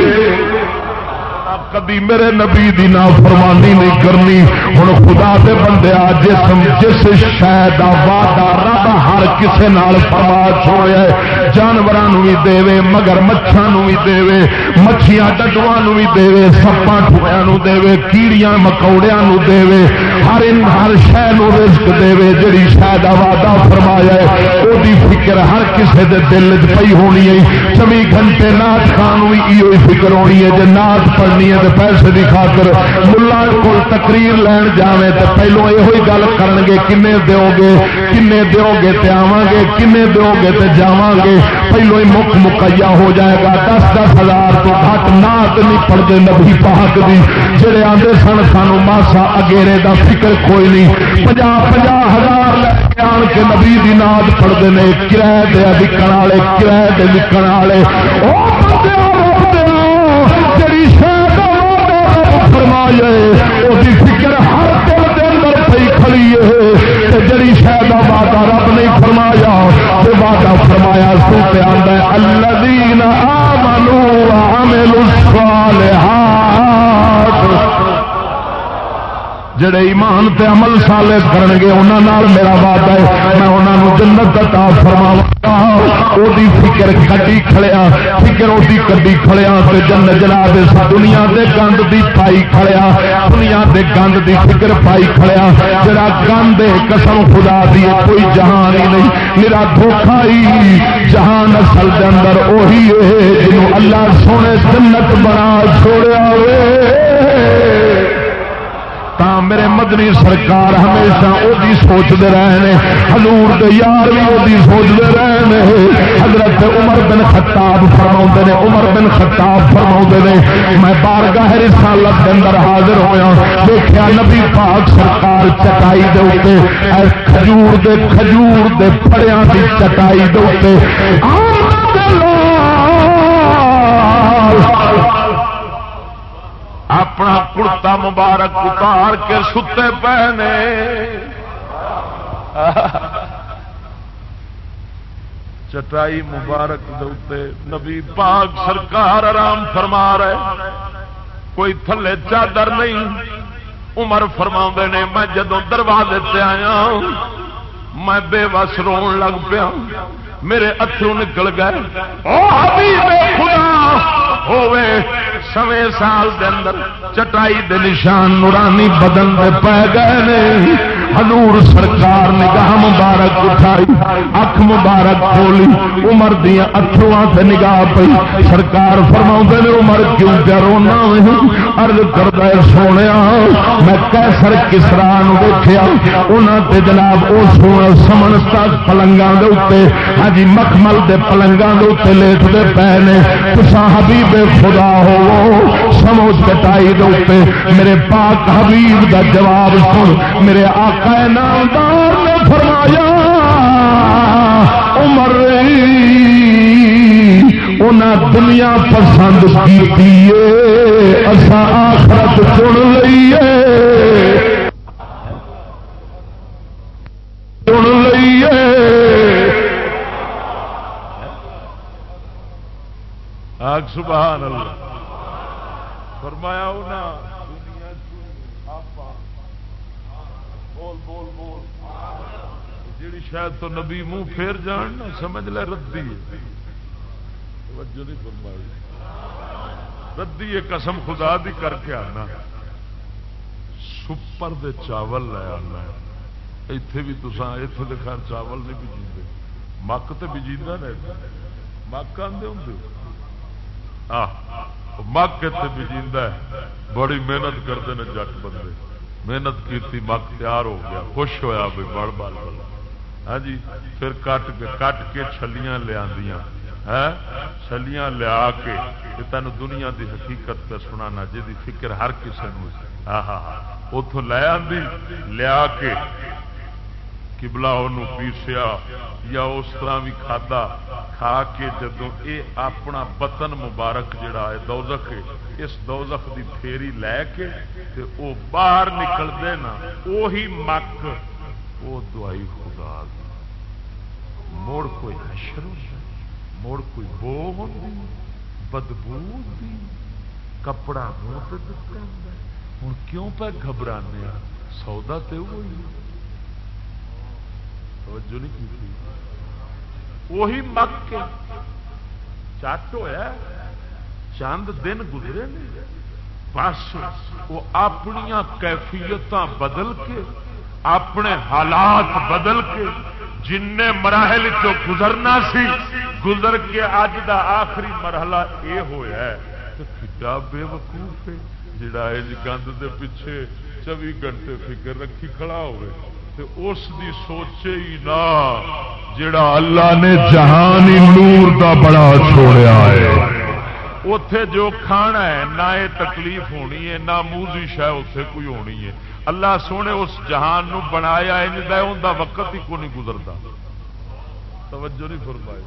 کبھی میرے نبی دی نافرمانی نہیں کرنی۔ ہن خدا دے بندے جس شے دا وعدہ رب ہر کسے نال فرما چھوڑیا ہے، جانوراں نوں وی دے مگر مچھاں نوں وی دے، مچھیاں ڈڈواں نوں وی دے، سپاں ٹھویاں نوں دے، کیڑیاں مکوڑیاں نوں دے، ہر شے نوں رزق دے، جڑی شے دا وعدہ فرمایا ہے او دی فکر ہر کسے دے دل وچ پئی ہونی ہے۔ 24 گھنٹے نعت خان وی ایو فکر ہونی ہے، جے نعت پڑھنی ہے تے پیسے دی خاطر ملا کول تقریر لین جاویں تے پہلو یہ گل کرن گے کنے دیو گے تے آواں گے، کنے دیو گے تے جاواں گے، پہلو ہی مکیا ہو جائے گا۔ 10-10 ہزار تو گھٹ نعت نہیں پڑھتے نبی پاک دی، جڑے آندے سن سانو ماسا اگیرے دا فکر کوئی نہیں، 50-50 ہزار لے کے آن کے نبی دی نعت پڑھتے ہیں، کرایہ دے وکن والے، کرایہ دے وکن والے، جڑی شاید فرمایا وہی فکر ہر دل کے اندر پئی کھڑی ہے، جڑی شاید وعدہ رب نہیں فرمایا تو وعدہ فرمایا سو پہ آندا ہے الذین آمنوا وعملوا الصالحات، جڑے ایمان تے عمل صالح کرنگے انہاں نال میرا وعدہ ہے میں انہاں نو جنت عطا فرماواں گا او دی فکر کڈی کھڑیا فکر او دی کڈی کھڑیا تے جنت جناب اس دنیا دے گند دی پائی کھڑیا دنیا دے گند دی فکر پائی کھڑیا جڑا گند قسم خدا دی کوئی جہان ہی نہیں میرا دھوکھا ہی جہان اصل دے اندر اوہی ہے جنوں اللہ سونے جنت بنا چھوڑیا ہوئے تا میرے مدنی سرکار ہمیشہ وہ سوچتے رہے حضور دے یار بھی وہ سوچتے رہے حضرت عمر بن خطاب فرما نے عمر بن خطاب فرما نے میں بارگاہ رسالت کے اندر حاضر ہویا دیکھا نبی پاک سرکار چٹائی دے کھجور دے پھڑیاں دی چٹائی دے اپنا کرتا مبارک اتار کے ستے پہنے چٹائی مبارک دے نبی پاک سرکار آرام فرما رہے کوئی تھلے چادر نہیں عمر فرما نے میں جدوں دروازے تے آیا میں بے بس رون لگ پیا میرے اترو نکل گئے او حبیب خدا ہوئے سویں سال دے اندر چٹائی دے نشان نورانی بدن دے پہ گئے نے حضور سرکار نگاہ مبارک اٹھائی اکھ مبارک کھولی عمر دیا اتھرواں سے نگاہ پئی سرکار فرماؤندے نے عمر کیوں پیا رونا عرض کردا ہے سونیا میں قیصر کسرا نو ویکھیا انہاں تے جناب او سونا سمنستا پلنگاں دے اوتے ہاں جی مخمل دے پلنگاں دے اوتے لیٹدے پے نے تساں حبیب خدا ہو سمو چٹائی دے اوتے میرے پاک حبیب دا جواب سن میرے آقا نامدار نے فرمایا عمر انہاں دنیا پسند کیتی ہے اساں آخرت چن لئیے سبحان اللہ فرمایا ہونا دنیا بول بول بول جیڑی شاید تو نبی منہ پھیر جان نہ سمجھ لے ردی توجہ نہیں فرمائی ردی یہ قسم خدا دی کر کے آنا سپر دے چاول لے آنا ایتھے بھی تساں ایتھے دے خیر چاول نہیں بجیندے مک تے بجیندا نے مک آندے ہوندے مک بجیندا ہے بڑی محنت کرتے ہیں جٹ بندے محنت کی مک تیار ہو گیا خوش ہویا بھی بڑ بال بڑا ہاں جی پھر کٹ کے چھلیاں لیا چھلیاں لیا کے تینوں دنیا دی حقیقت پہ سنانا جی فکر ہر کسی نے ہاں ہاں اتوں لے آدھی لیا کے قبلہ انہوں پیسیا یا اس طرح بھی کھادا کھا کے جدوں اے اپنا بطن مبارک جڑا ہے دوزخ ہے اس دوزخ دی پھیری لے کے تے او باہر نکلدے نا اوہی مک او دعائی خدا دی موڑ کوئی حشر موڑ کوئی بو ہوندی بدبو ہوندی کپڑا منہ تے دتا ہن کیوں پہ گھبرانے سودا تے وہی توجہ نہیں کی وہی مک کے چٹ ہوا چند دن گزرے بس وہ اپنی کیفیت بدل کے اپنے حالات بدل کے جن مراحل چو گزرنا سی گزر کے اج دا آخری مرحلہ یہ ہوا ہے تو کتا بے وقوف ہے جڑا گند دے پیچھے 24 گھنٹے فکر رکھی کھڑا ہوئے اس دی سوچے ہی نہ جڑا اللہ نے جہانی نور دا بڑا چھوڑیا ہے اتے جو کھانا ہے نہ یہ تکلیف ہونی ہے نہ موزی شہ اتے کوئی ہونی ہے اللہ سونے اس جہان نو بنایا ان دا وقت ہی کو نہیں گزرتا توجہ نہیں فرمائی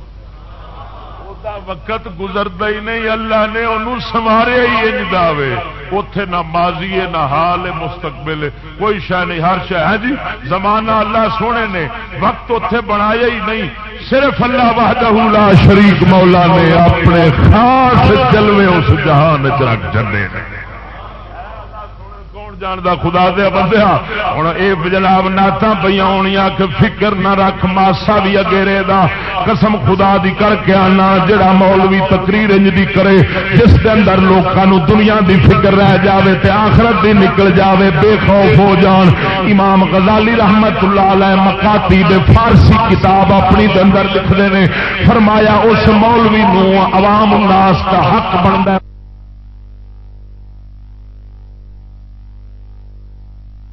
وقت گزرتا ہی نہیں اللہ نے انہوں سنواریا ہی انجداوے اتے نہ ماضی ہے نہ حال ہے مستقبل ہے کوئی شہ نہیں ہر شہ ہے جی زمانہ اللہ سونے نے وقت اتے بنایا ہی نہیں صرف اللہ وحدہ لا شریک مولا نے اپنے خاص جلوے اس جہان رکھ جنے کون جاندا خدا دے بندیا ہن اے جناب نعتاں پیاں ہونیاں کہ فکر نہ رکھ ماسا بھی اگیرے دا قسم خدا دی کر کے آنا جڑا مولوی تقریر انج دی کرے جس دے اندر لوکاں نو دنیا دی فکر رہ جاوے تے آخرت دی نکل جاوے بے خوف ہو جان. امام غزالی رحمت اللہ علیہ مقاتیب فارسی کتاب اپنی دے اندر لکھدے نے فرمایا اس مولوی نو عوام الناس کا حق بندا ہے